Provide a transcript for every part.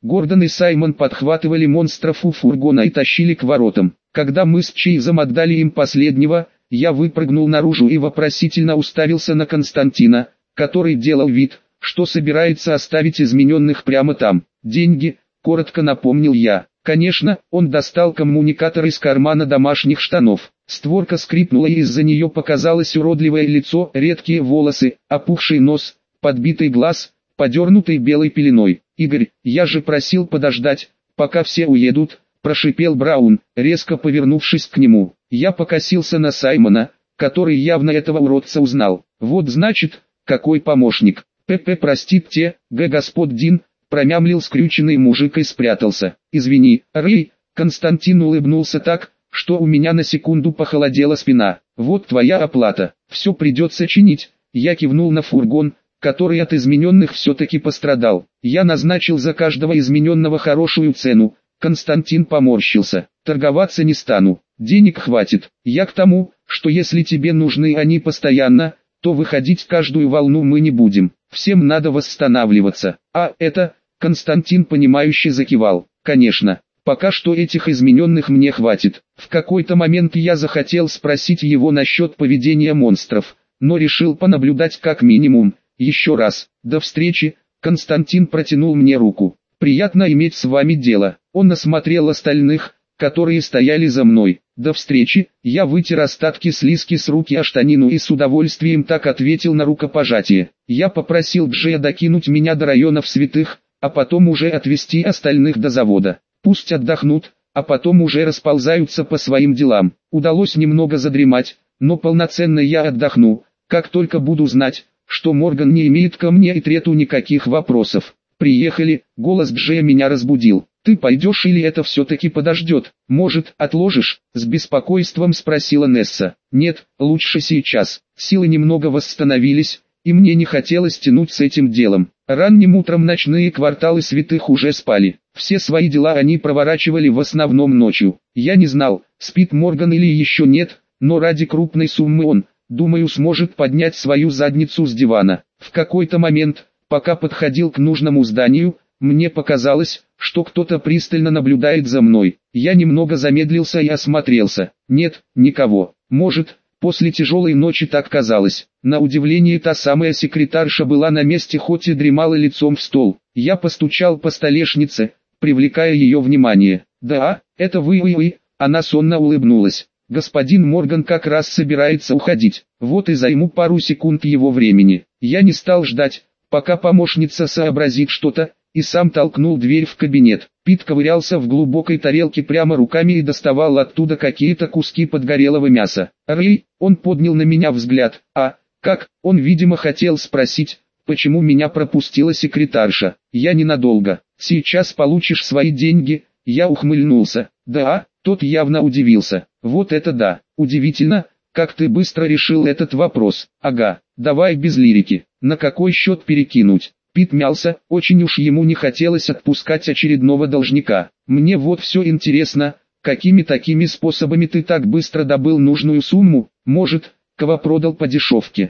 Гордон и Саймон подхватывали монстров у фургона и тащили к воротам. Когда мы с Чейзом отдали им последнего, я выпрыгнул наружу и вопросительно уставился на Константина, который делал вид, что собирается оставить измененных прямо там. «Деньги», — коротко напомнил я. Конечно, он достал коммуникатор из кармана домашних штанов. Створка скрипнула, и из-за нее показалось уродливое лицо, редкие волосы, опухший нос, подбитый глаз, подернутый белой пеленой. «Игорь, я же просил подождать, пока все уедут», — прошипел Браун, резко повернувшись к нему. Я покосился на Саймона, который явно этого уродца узнал. «Вот значит, какой помощник. ПП, простите, господин», промямлил скрюченный мужик и спрятался. «Извини, Рэй», Константин улыбнулся так, что у меня на секунду похолодела спина. «Вот твоя оплата, все придется чинить». Я кивнул на фургон, который от измененных все-таки пострадал. Я назначил за каждого измененного хорошую цену. Константин поморщился. «Торговаться не стану, денег хватит. Я к тому, что если тебе нужны они постоянно, то выходить каждую волну мы не будем. Всем надо восстанавливаться. А это...» Константин понимающе закивал. «Конечно, пока что этих измененных мне хватит». В какой-то момент я захотел спросить его насчет поведения монстров, но решил понаблюдать как минимум. «Еще раз, до встречи», Константин протянул мне руку. «Приятно иметь с вами дело». Он осмотрел остальных, которые стояли за мной. «До встречи», я вытер остатки слизки с руки о штанину и с удовольствием так ответил на рукопожатие. Я попросил Джея докинуть меня до районов святых, а потом уже отвезти остальных до завода. Пусть отдохнут, а потом уже расползаются по своим делам. Удалось немного задремать, но полноценно я отдохну, как только буду знать, что Морган не имеет ко мне и Трету никаких вопросов. «Приехали», голос Джея меня разбудил. «Ты пойдешь или это все-таки подождет? Может, отложишь?» С беспокойством спросила Несса. «Нет, лучше сейчас». Силы немного восстановились, и мне не хотелось тянуть с этим делом. Ранним утром ночные кварталы святых уже спали. Все свои дела они проворачивали в основном ночью. Я не знал, спит Морган или еще нет, но ради крупной суммы он, думаю, сможет поднять свою задницу с дивана. В какой-то момент, пока подходил к нужному зданию, мне показалось, что кто-то пристально наблюдает за мной. Я немного замедлился и осмотрелся. Нет, никого. Может, после тяжелой ночи так казалось. На удивление та самая секретарша была на месте, хоть и дремала лицом в стол. Я постучал по столешнице, привлекая ее внимание. «Да, это вы». Она сонно улыбнулась. «Господин Морган как раз собирается уходить. Вот и займу пару секунд его времени». Я не стал ждать, пока помощница сообразит что-то, и сам толкнул дверь в кабинет. Пит ковырялся в глубокой тарелке прямо руками и доставал оттуда какие-то куски подгорелого мяса. «Рэй», он поднял на меня взгляд. «А, как?» Он, видимо, хотел спросить, почему меня пропустила секретарша. «Я ненадолго. Сейчас получишь свои деньги». Я ухмыльнулся. «Да?» Тот явно удивился. «Вот это да! Удивительно, как ты быстро решил этот вопрос. Ага, давай без лирики. На какой счет перекинуть?» Пит мялся, очень уж ему не хотелось отпускать очередного должника. «Мне вот все интересно, какими такими способами ты так быстро добыл нужную сумму? Может, кого продал по дешевке?»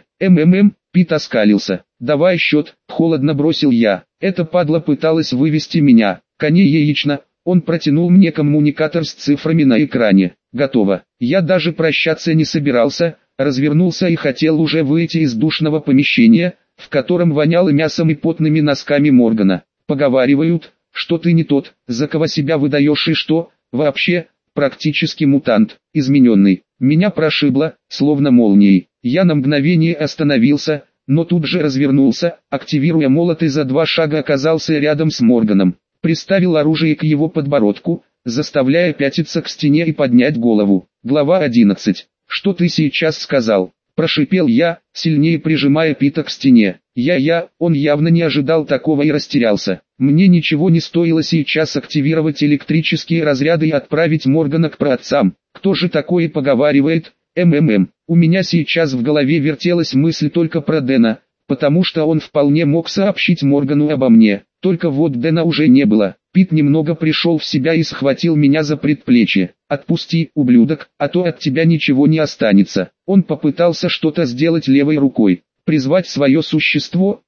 Пит оскалился. «Давай счет», холодно бросил я. «Эта падла пыталась вывести меня, коне яично». Он протянул мне коммуникатор с цифрами на экране. «Готово». Я даже прощаться не собирался, развернулся и хотел уже выйти из душного помещения, в котором воняло мясом и потными носками Моргана. «Поговаривают, что ты не тот, за кого себя выдаешь, и что, вообще, практически мутант, измененный». Меня прошибло, словно молнией. Я на мгновение остановился, но тут же развернулся, активируя молот, и за 2 шага оказался рядом с Морганом. Приставил оружие к его подбородку, заставляя пятиться к стене и поднять голову. Глава 11. «Что ты сейчас сказал?» Прошипел я, сильнее прижимая Пита к стене. Он явно не ожидал такого и растерялся. Мне ничего не стоило сейчас активировать электрические разряды и отправить Моргана к праотцам. Кто же такое поговаривает? У меня сейчас в голове вертелась мысль только про Дэна, потому что он вполне мог сообщить Моргану обо мне. Только вот Дэна уже не было. Пит немного пришел в себя и схватил меня за предплечье. «Отпусти, ублюдок, а то от тебя ничего не останется». Он попытался что-то сделать левой рукой. Призвать свое существо,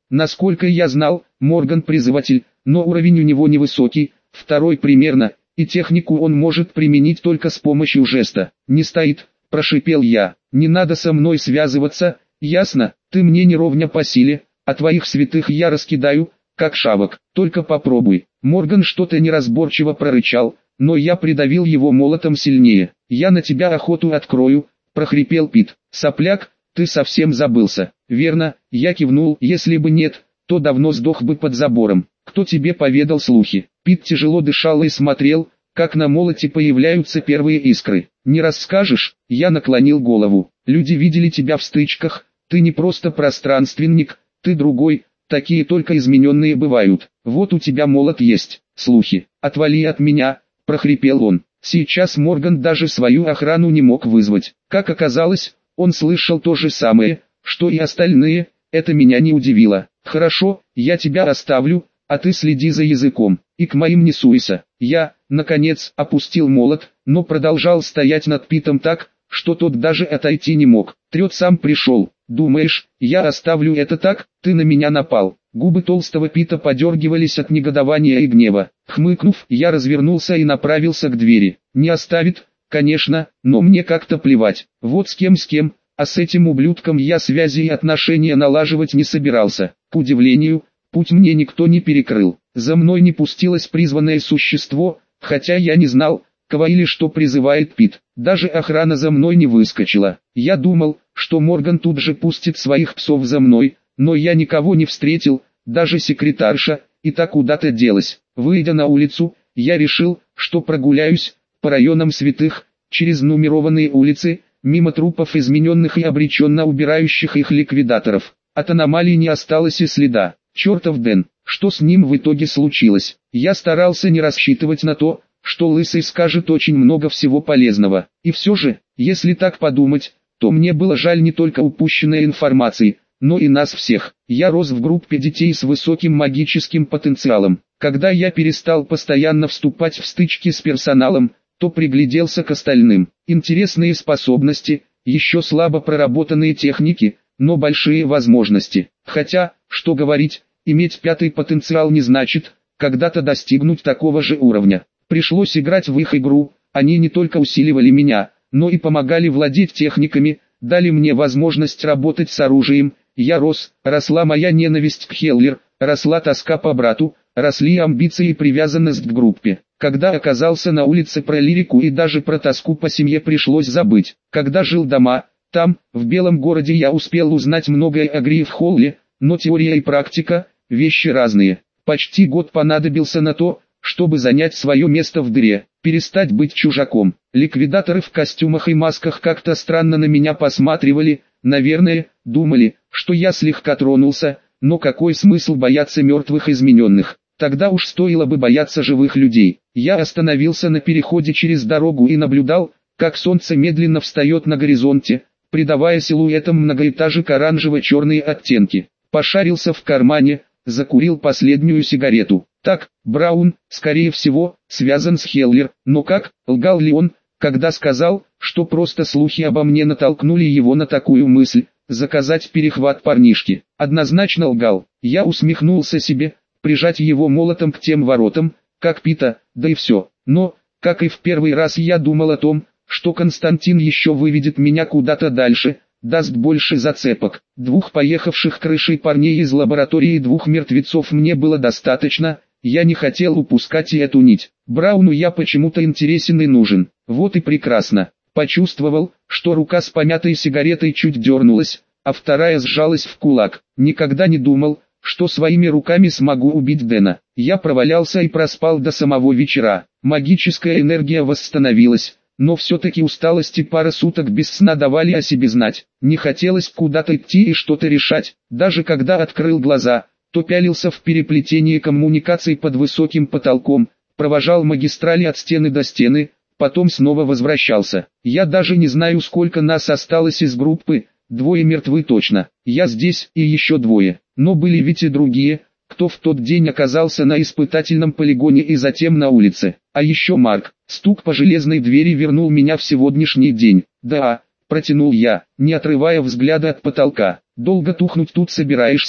Насколько я знал, Морган призыватель, но уровень у него невысокий, второй примерно, и технику он может применить только с помощью жеста. «Не стоит», – прошипел я, – «не надо со мной связываться, ясно? Ты мне не ровня по силе, а твоих святых я раскидаю, как шавок, только попробуй». Морган что-то неразборчиво прорычал, но я придавил его молотом сильнее. «Я на тебя охоту открою», – прохрипел Пит. «Сопляк, ты совсем забылся». «Верно», – я кивнул, «если бы нет, то давно сдох бы под забором. Кто тебе поведал слухи?» Пит тяжело дышал и смотрел, как на молоте появляются первые искры. «Не расскажешь?» – я наклонил голову. «Люди видели тебя в стычках, ты не просто пространственник, ты другой, такие только измененные бывают. Вот у тебя молот есть». «Слухи, отвали от меня», – прохрипел он. Сейчас Морган даже свою охрану не мог вызвать. Как оказалось, он слышал то же самое, что и остальные, это меня не удивило. «Хорошо, я тебя оставлю, а ты следи за языком, и к моим не суйся». Я, наконец, опустил молот, но продолжал стоять над Питом так, что тот даже отойти не мог. Трет сам пришел. «Думаешь, я оставлю это так? Ты на меня напал». Губы толстого Пита подергивались от негодования и гнева. Хмыкнув, я развернулся и направился к двери. «Не оставит, конечно, но мне как-то плевать. Вот с кем, а с этим ублюдком я связи и отношения налаживать не собирался». К удивлению, путь мне никто не перекрыл. За мной не пустилось призванное существо, хотя я не знал, кого или что призывает Пит. Даже охрана за мной не выскочила. Я думал, что Морган тут же пустит своих псов за мной, но я никого не встретил, даже секретарша, и та куда-то делась. Выйдя на улицу, я решил, что прогуляюсь по районам святых, через нумерованные улицы, мимо трупов измененных и обреченно убирающих их ликвидаторов. От аномалий не осталось и следа. Чертов Дэн, что с ним в итоге случилось? Я старался не рассчитывать на то, что Лысый скажет очень много всего полезного. И все же, если так подумать, то мне было жаль не только упущенной информации, но и нас всех. Я рос в группе детей с высоким магическим потенциалом. Когда я перестал постоянно вступать в стычки с персоналом, то пригляделся к остальным. Интересные способности, еще слабо проработанные техники, но большие возможности. Хотя, что говорить, иметь пятый потенциал не значит, когда-то достигнуть такого же уровня. Пришлось играть в их игру, они не только усиливали меня, но и помогали владеть техниками, дали мне возможность работать с оружием. Я росла моя ненависть к Хеллер, росла тоска по брату, росли амбиции и привязанность к группе. Когда оказался на улице, про лирику и даже про тоску по семье пришлось забыть. Когда жил дома, там, в Белом городе, я успел узнать многое о Грифхолле, но теория и практика – вещи разные. Почти год понадобился на то, чтобы занять свое место в дыре, перестать быть чужаком. Ликвидаторы в костюмах и масках как-то странно на меня посматривали, наверное, думали, что я слегка тронулся, но какой смысл бояться мертвых измененных? Тогда уж стоило бы бояться живых людей. Я остановился на переходе через дорогу и наблюдал, как солнце медленно встает на горизонте, придавая силуэтам многоэтажек оранжево-черные оттенки. Пошарился в кармане, закурил последнюю сигарету. Так, Браун, скорее всего, связан с Хеллер, но как, лгал ли он, когда сказал, что просто слухи обо мне натолкнули его на такую мысль, заказать перехват парнишки? Однозначно лгал. Я усмехнулся себе, прижать его молотом к тем воротам, как Пита, да и все. Но, как и в первый раз, я думал о том, что Константин еще выведет меня куда-то дальше, даст больше зацепок. 2 поехавших крышей парней из лаборатории и 2 мертвецов мне было достаточно, я не хотел упускать и эту нить. Брауну я почему-то интересен и нужен. Вот и прекрасно. Почувствовал, что рука с помятой сигаретой чуть дернулась, а вторая сжалась в кулак. Никогда не думал, что своими руками смогу убить Дэна. Я провалялся и проспал до самого вечера. Магическая энергия восстановилась, но все-таки усталость и пара суток без сна давали о себе знать. Не хотелось куда-то идти и что-то решать. Даже когда открыл глаза, то пялился в переплетении коммуникаций под высоким потолком, провожал магистрали от стены до стены, потом снова возвращался. Я даже не знаю, сколько нас осталось из группы, 2 мертвы точно. Я здесь и еще 2, но были ведь и другие, кто в тот день оказался на испытательном полигоне и затем на улице. А еще Марк. Стук по железной двери вернул меня в сегодняшний день. «Да», — протянул я, не отрывая взгляда от потолка. «Долго тухнуть тут собираешься?»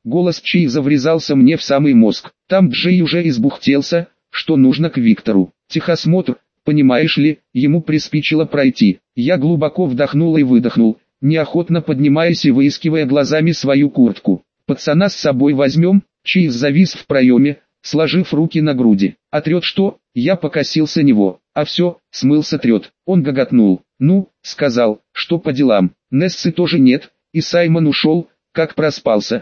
Голос Чейза врезался мне в самый мозг. Там Джей уже избухтелся, что нужно к Виктору. Техосмотр, понимаешь ли, ему приспичило пройти. Я глубоко вдохнул и выдохнул, неохотно поднимаясь и выискивая глазами свою куртку. «Пацана с собой возьмем?» Чейз завис в проеме, сложив руки на груди. «А трет что?» Я покосился него. «А все, смылся трет». Он гоготнул. «Ну», сказал, что по делам. Нессы тоже нет, и Саймон ушел, как проспался.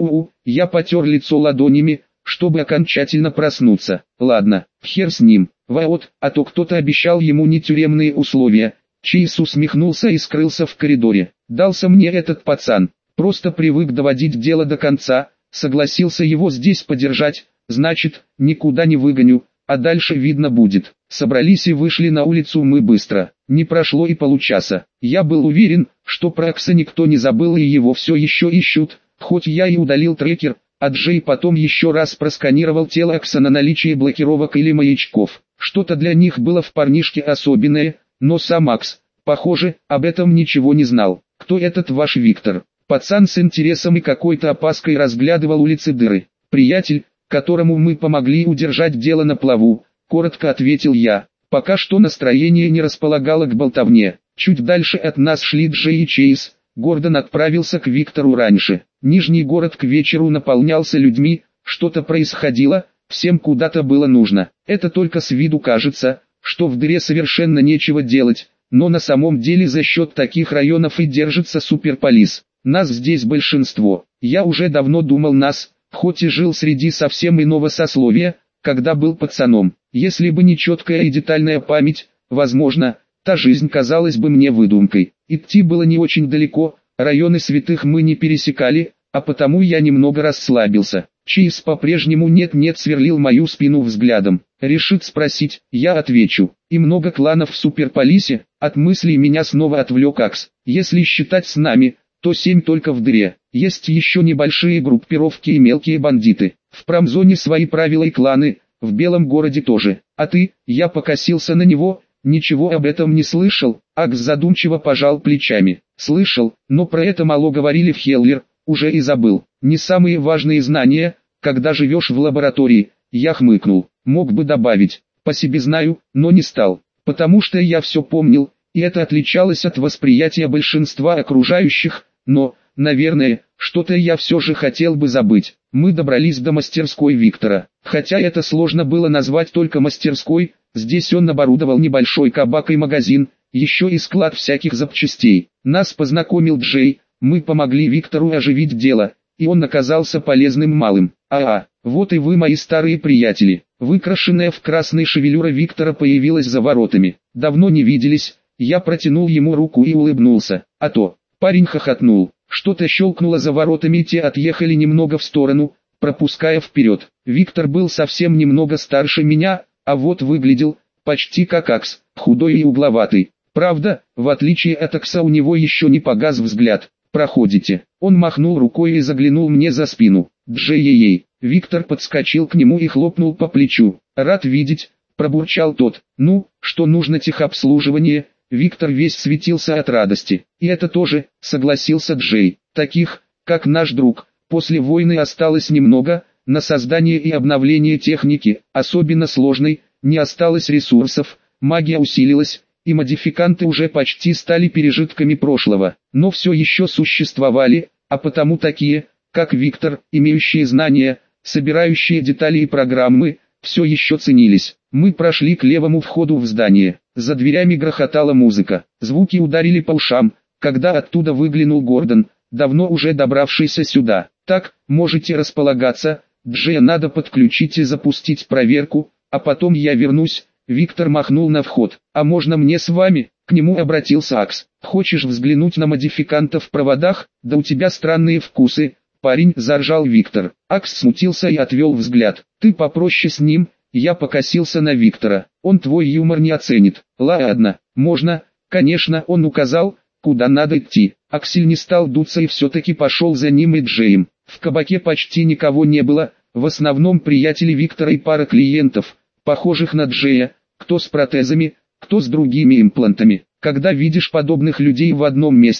Я потер лицо ладонями, чтобы окончательно проснуться. Ладно, хер с ним. Вот, а то кто-то обещал ему не тюремные условия. Чейз усмехнулся и скрылся в коридоре. Дался мне этот пацан. Просто привык доводить дело до конца, согласился его здесь подержать, значит, никуда не выгоню, а дальше видно будет. Собрались и вышли на улицу мы быстро. Не прошло и получаса. Я был уверен, что про Акса никто не забыл и его все еще ищут, хоть я и удалил трекер, а Джей потом еще раз просканировал тело Акса на наличие блокировок или маячков. Что-то для них было в парнишке особенное, но сам Акс, похоже, об этом ничего не знал. «Кто этот ваш Виктор?» Пацан с интересом и какой-то опаской разглядывал улицы дыры. «Приятель, которому мы помогли удержать дело на плаву», коротко ответил я. Пока что настроение не располагало к болтовне. Чуть дальше от нас шли Джей и Чейз. Гордон отправился к Виктору раньше. Нижний город к вечеру наполнялся людьми, что-то происходило, всем куда-то было нужно. Это только с виду кажется, что в дыре совершенно нечего делать, но на самом деле за счет таких районов и держится суперполис. Нас здесь большинство. Я уже давно думал нас, хоть и жил среди совсем иного сословия, когда был пацаном. Если бы не четкая и детальная память, возможно, та жизнь казалась бы мне выдумкой. Идти было не очень далеко, районы святых мы не пересекали, а потому я немного расслабился. Чейз по-прежнему нет-нет сверлил мою спину взглядом. Решит спросить, я отвечу. И много кланов в суперполисе? От мыслей меня снова отвлек Акс. Если считать с нами, то 7 только в дыре. Есть еще небольшие группировки и мелкие бандиты. В промзоне свои правила и кланы, в Белом городе тоже. А ты, я покосился на него, ничего об этом не слышал? Акс задумчиво пожал плечами. Слышал, но про это мало говорили в Хеллер, уже и забыл. Не самые важные знания, когда живешь в лаборатории. Я хмыкнул. Мог бы добавить, по себе знаю, но не стал. Потому что я все помнил, и это отличалось от восприятия большинства окружающих, но, наверное, что-то я все же хотел бы забыть. Мы добрались до мастерской Виктора. Хотя это сложно было назвать только мастерской, здесь он оборудовал небольшой кабак и магазин, еще и склад всяких запчастей. Нас познакомил Джей, мы помогли Виктору оживить дело, и он оказался полезным малым. Вот и вы, мои старые приятели. Выкрашенная в красный шевелюра Виктора появилась за воротами. Давно не виделись, я протянул ему руку и улыбнулся. А то, парень хохотнул. Что-то щелкнуло за воротами, и те отъехали немного в сторону, пропуская вперед. Виктор был совсем немного старше меня, а вот выглядел почти как Акс, худой и угловатый. Правда, в отличие от Акса у него еще не погас взгляд. «Проходите». Он махнул рукой и заглянул мне за спину. «Джей-ей-ей». Виктор подскочил к нему и хлопнул по плечу. «Рад видеть», пробурчал тот. «Ну, что нужно техобслуживание?» Виктор весь светился от радости. «И это тоже», согласился Джей. «Таких, как наш друг, после войны осталось немного, на создание и обновление техники, особенно сложной, не осталось ресурсов, магия усилилась, и модификанты уже почти стали пережитками прошлого, но все еще существовали, а потому такие, как Виктор, имеющие знания, собирающие детали и программы, все еще ценились. Мы прошли к левому входу в здание. За дверями грохотала музыка. Звуки ударили по ушам, когда оттуда выглянул Гордон, давно уже добравшийся сюда. «Так, можете располагаться, Джея надо подключить и запустить проверку, а потом я вернусь». Виктор махнул на вход. «А можно мне с вами?» К нему обратился Акс. «Хочешь взглянуть на модификантов в проводах? Да у тебя странные вкусы, парень», заржал Виктор. Акс смутился и отвел взгляд. «Ты попроще с ним». Я покосился на Виктора. «Он твой юмор не оценит». «Ладно, можно». Конечно, он указал, куда надо идти. Аксель не стал дуться и все-таки пошел за ним и Джеем. В кабаке почти никого не было, в основном приятели Виктора и пара клиентов, похожих на Джея, кто с протезами, кто с другими имплантами. Когда видишь подобных людей в одном месте,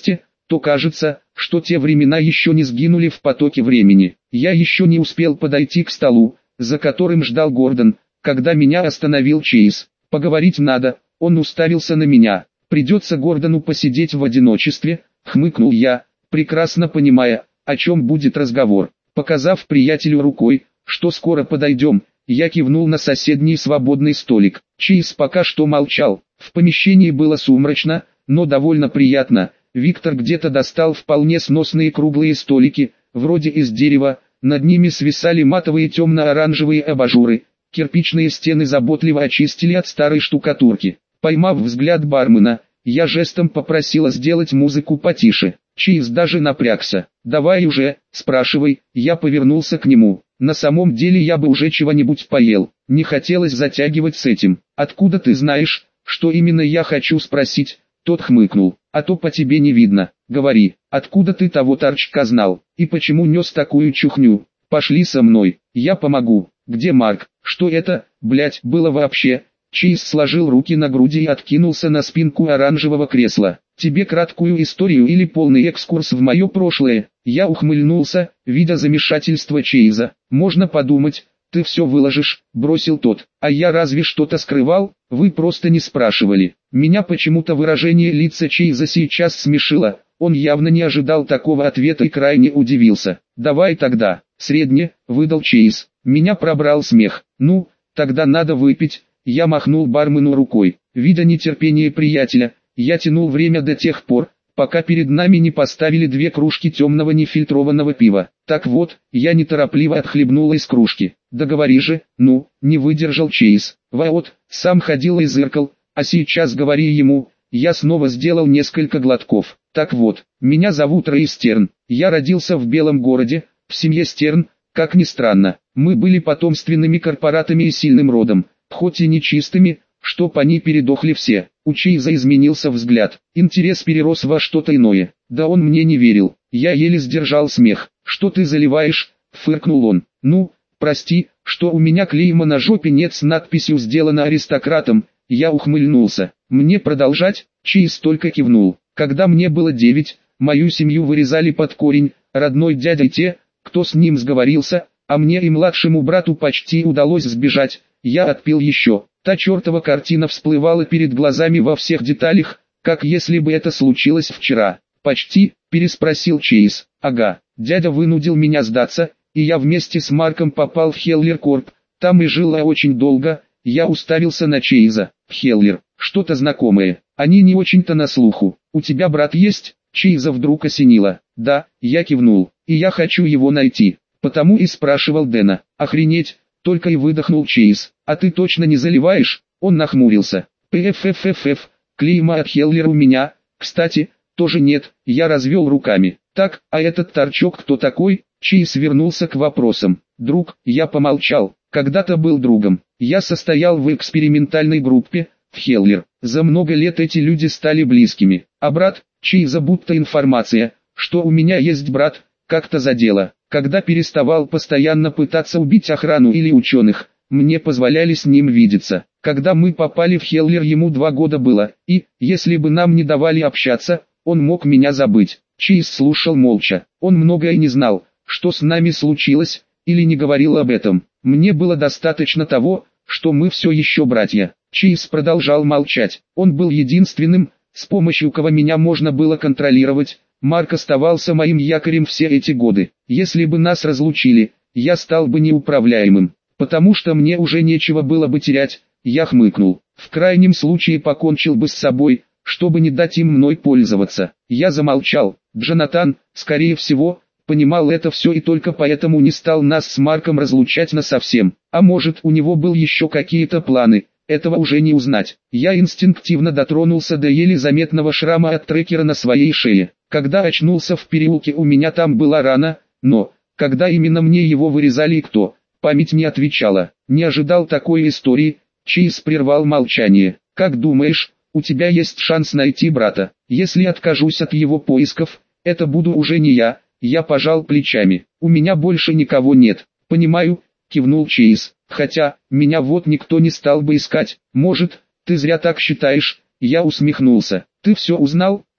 то кажется, что те времена еще не сгинули в потоке времени. Я еще не успел подойти к столу, за которым ждал Гордон, когда меня остановил Чейз. «Поговорить надо», он уставился на меня. «Придется Гордону посидеть в одиночестве», хмыкнул я, прекрасно понимая, о чем будет разговор. Показав приятелю рукой, что скоро подойдем, я кивнул на соседний свободный столик. Чейз пока что молчал. В помещении было сумрачно, но довольно приятно. Виктор где-то достал вполне сносные круглые столики, вроде из дерева, над ними свисали матовые темно-оранжевые абажуры, кирпичные стены заботливо очистили от старой штукатурки. Поймав взгляд бармена, я жестом попросила сделать музыку потише. Чейз даже напрягся. «Давай уже, спрашивай», я повернулся к нему. На самом деле я бы уже чего-нибудь поел, не хотелось затягивать с этим. «Откуда ты знаешь, что именно я хочу спросить?» Тот хмыкнул. «А то по тебе не видно. Говори, откуда ты того торчка знал, и почему нес такую чухню? Пошли со мной, я помогу». «Где Марк? Что это, блять, было вообще?» Чейз сложил руки на груди и откинулся на спинку оранжевого кресла. «Тебе краткую историю или полный экскурс в мое прошлое?» Я ухмыльнулся, видя замешательство Чейза. «Можно подумать, ты все выложишь», бросил тот. «А я разве что-то скрывал? Вы просто не спрашивали». Меня почему-то выражение лица Чейза сейчас смешило. Он явно не ожидал такого ответа и крайне удивился. «Давай тогда, средне», выдал Чейз. Меня пробрал смех. «Ну, тогда надо выпить». Я махнул бармену рукой. Видя нетерпение приятеля, я тянул время до тех пор, пока перед нами не поставили 2 кружки темного нефильтрованного пива. Так вот, я неторопливо отхлебнул из кружки. «Да говори же, ну», не выдержал Чейз. «Вот, сам ходил и зыркал, а сейчас говори ему». Я снова сделал несколько глотков. «Так вот, меня зовут Рэй Стерн. Я родился в Белом городе, в семье Стерн, как ни странно. Мы были потомственными корпоратами и сильным родом, хоть и нечистыми, чтоб они передохли все». У Чейза изменился взгляд. Интерес перерос во что-то иное. Да он мне не верил. Я еле сдержал смех. «Что ты заливаешь?» — фыркнул он. «Ну, прости, что у меня клейма на жопе нет с надписью «Сделано аристократом». Я ухмыльнулся. «Мне продолжать?» Чейз только кивнул. «Когда мне было 9, мою семью вырезали под корень, родной дядя и те, кто с ним сговорился, а мне и младшему брату почти удалось сбежать». Я отпил еще. Та чертова картина всплывала перед глазами во всех деталях, как если бы это случилось вчера. «Почти?» – переспросил Чейз. «Ага, дядя вынудил меня сдаться, и я вместе с Марком попал в Хеллер Корп. Там и жил очень долго». Я уставился на Чейза. «Хеллер, что-то знакомое. Они не очень-то на слуху. У тебя брат есть?» Чейза вдруг осенило. «Да», я кивнул. «И я хочу его найти. Потому и спрашивал Дэна». «Охренеть!» Только и выдохнул Чейз. «А ты точно не заливаешь?» Он нахмурился. «Пфффф, клейма от Хеллера у меня, кстати, тоже нет». Я развел руками. «Так, а этот торчок кто такой?» Чейз вернулся к вопросам. «Друг», я помолчал. «Когда-то был другом. Я состоял в экспериментальной группе, в Хеллер. За много лет эти люди стали близкими. А брат, Чейза будто информация, что у меня есть брат, как-то задело. Когда переставал постоянно пытаться убить охрану или ученых, мне позволяли с ним видеться. Когда мы попали в Хеллер, ему 2 года было, и, если бы нам не давали общаться, он мог меня забыть». Чейз слушал молча. Он многое не знал, что с нами случилось, или не говорил об этом. Мне было достаточно того, что мы все еще братья. Чейз продолжал молчать. Он был единственным, с помощью кого меня можно было контролировать. Марк оставался моим якорем все эти годы. Если бы нас разлучили, я стал бы неуправляемым, потому что мне уже нечего было бы терять. Я хмыкнул. В крайнем случае покончил бы с собой, чтобы не дать им мной пользоваться. Я замолчал. Джонатан, скорее всего, понимал это все и только поэтому не стал нас с Марком разлучать насовсем. А может, у него был еще какие-то планы, этого уже не узнать. Я инстинктивно дотронулся до еле заметного шрама от трекера на своей шее. Когда очнулся в переулке, у меня там была рана, но, когда именно мне его вырезали и кто, память не отвечала. Не ожидал такой истории. Чейз прервал молчание. «Как думаешь, у тебя есть шанс найти брата? Если откажусь от его поисков, это буду уже не я». Я пожал плечами. «У меня больше никого нет». «Понимаю», кивнул Чейз. «Хотя, меня вот никто не стал бы искать. Может, ты зря так считаешь». Я усмехнулся. «Ты все узнал?»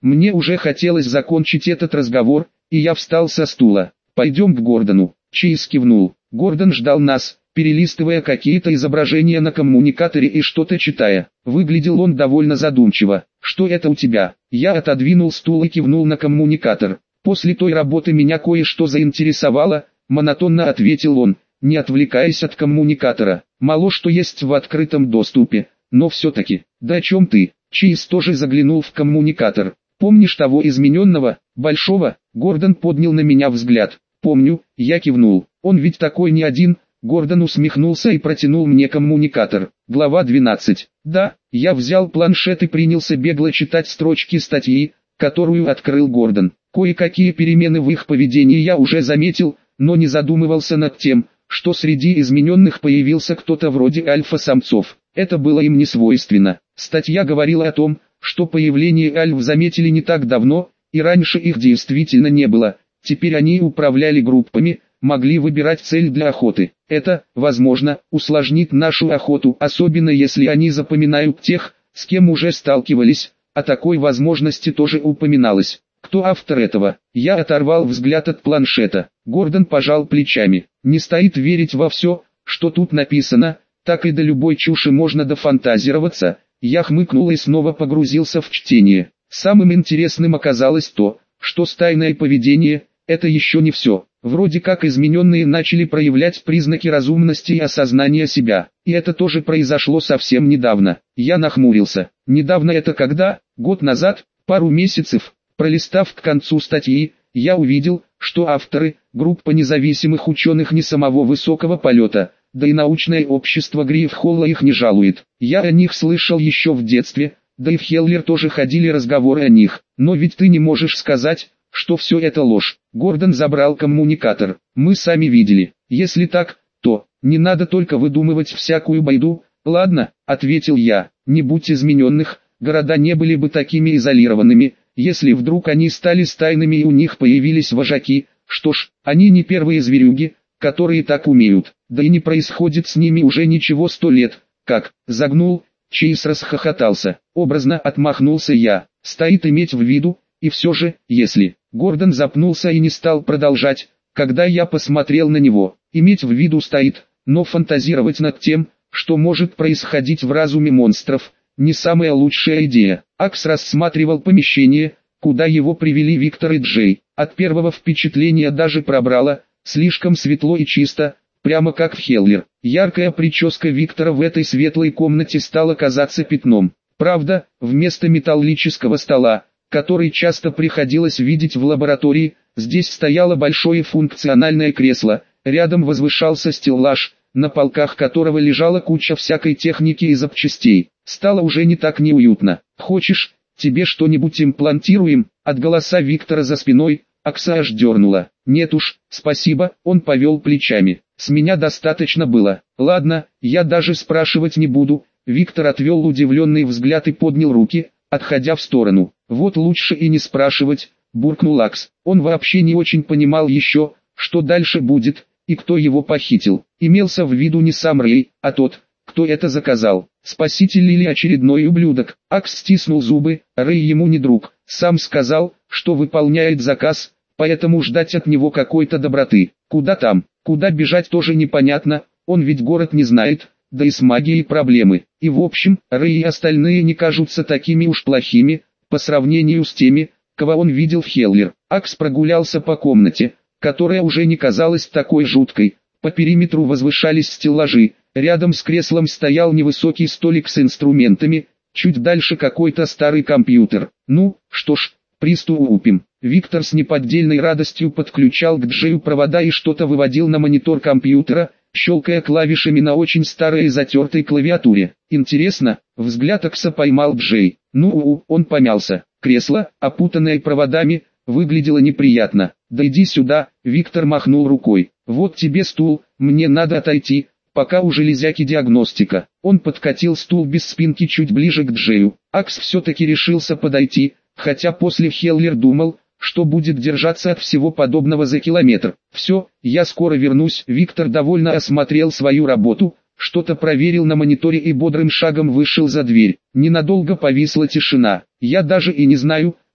Мне уже хотелось закончить этот разговор, и я встал со стула. «Пойдем к Гордону». Чейз кивнул. Гордон ждал нас, перелистывая какие-то изображения на коммуникаторе и что-то читая. Выглядел он довольно задумчиво. «Что это у тебя?» Я отодвинул стул и кивнул на коммуникатор. «После той работы меня кое-что заинтересовало», монотонно ответил он, не отвлекаясь от коммуникатора. «Мало что есть в открытом доступе, но все-таки». «Да о чем ты?» Чейз тоже заглянул в коммуникатор. «Помнишь того измененного, большого?» Гордон поднял на меня взгляд. «Помню», я кивнул. «Он ведь такой не один». Гордон усмехнулся и протянул мне коммуникатор. Глава 12. Да, я взял планшет и принялся бегло читать строчки статьи, которую открыл Гордон. Кое-какие перемены в их поведении я уже заметил, но не задумывался над тем, что среди измененных появился кто-то вроде альфа-самцов. Это было им не свойственно. Статья говорила о том, что появление альф заметили не так давно, и раньше их действительно не было. Теперь они управляли группами, могли выбирать цель для охоты. Это, возможно, усложнит нашу охоту, особенно если они запоминают тех, с кем уже сталкивались. О такой возможности тоже упоминалось. Кто автор этого? Я оторвал взгляд от планшета. Гордон пожал плечами. Не стоит верить во все, что тут написано, так и до любой чуши можно дофантазироваться. Я хмыкнул и снова погрузился в чтение. Самым интересным оказалось то, что стайное поведение – это еще не все. Вроде как измененные начали проявлять признаки разумности и осознания себя. И это тоже произошло совсем недавно. Я нахмурился. Недавно это когда? Год назад? Пару месяцев? Пролистав к концу статьи, я увидел, что авторы, группа независимых ученых не самого высокого полета, да и научное общество Грифхолла их не жалует. Я о них слышал еще в детстве, да и в Хеллер тоже ходили разговоры о них. Но ведь ты не можешь сказать, что все это ложь. Гордон забрал коммуникатор. Мы сами видели. Если так, то не надо только выдумывать всякую байду. Ладно, ответил я. Не будь измененных, города не были бы такими изолированными. Если вдруг они стали стайными и у них появились вожаки, что ж, они не первые зверюги, которые так умеют. Да и не происходит с ними уже ничего 100 лет. Как? Загнул? Чейз расхохотался. Образно отмахнулся я. Стоит иметь в виду, и все же, если... Гордон запнулся и не стал продолжать, когда я посмотрел на него. Иметь в виду стоит, но фантазировать над тем, что может происходить в разуме монстров, не самая лучшая идея. Акс рассматривал помещение, куда его привели Виктор и Джей. От первого впечатления даже пробрало, слишком светло и чисто, прямо как в Хеллер. Яркая прическа Виктора в этой светлой комнате стала казаться пятном. Правда, вместо металлического стола, который часто приходилось видеть в лаборатории, здесь стояло большое функциональное кресло, рядом возвышался стеллаж, на полках которого лежала куча всякой техники и запчастей. Стало уже не так неуютно. «Хочешь, тебе что-нибудь имплантируем?» От голоса Виктора за спиной, Акса аж дернула. «Нет уж, спасибо», он повел плечами. «С меня достаточно было. Ладно, я даже спрашивать не буду». Виктор отвел удивленный взгляд и поднял руки, отходя в сторону. «Вот лучше и не спрашивать», буркнул Акс. Он вообще не очень понимал еще, что дальше будет, и кто его похитил. Имелся в виду не сам Рэй, а тот, кто это заказал. Спаситель или очередной ублюдок. Акс стиснул зубы, Рэй ему не друг. Сам сказал, что выполняет заказ, поэтому ждать от него какой-то доброты. Куда там, куда бежать тоже непонятно, он ведь город не знает, да и с магией проблемы. И в общем, Рэй и остальные не кажутся такими уж плохими, по сравнению с теми, кого он видел в Хеллер. Акс прогулялся по комнате, которая уже не казалась такой жуткой. По периметру возвышались стеллажи, рядом с креслом стоял невысокий столик с инструментами, чуть дальше какой-то старый компьютер. Ну, что ж, приступим. Виктор с неподдельной радостью подключал к Джею провода и что-то выводил на монитор компьютера, щелкая клавишами на очень старой и затертой клавиатуре. Интересно, взгляд Акса поймал Джей. Он помялся. Кресло, опутанное проводами, выглядело неприятно. «Да иди сюда», Виктор махнул рукой. «Вот тебе стул, мне надо отойти, пока у железяки диагностика». Он подкатил стул без спинки чуть ближе к Джею. Акс все-таки решился подойти, хотя после Хеллер думал, что будет держаться от всего подобного за километр. «Все, я скоро вернусь». Виктор довольно осмотрел свою работу, что-то проверил на мониторе и бодрым шагом вышел за дверь. Ненадолго повисла тишина. «Я даже и не знаю,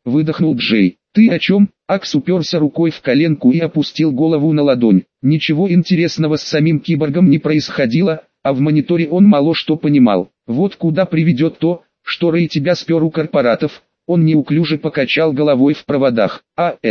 выдохнул Джей. «Ты о чем?» Акс уперся рукой в коленку и опустил голову на ладонь. Ничего интересного с самим киборгом не происходило, а в мониторе он мало что понимал. Вот куда приведет то, что Рэй тебя спер у корпоратов. Он неуклюже покачал головой в проводах.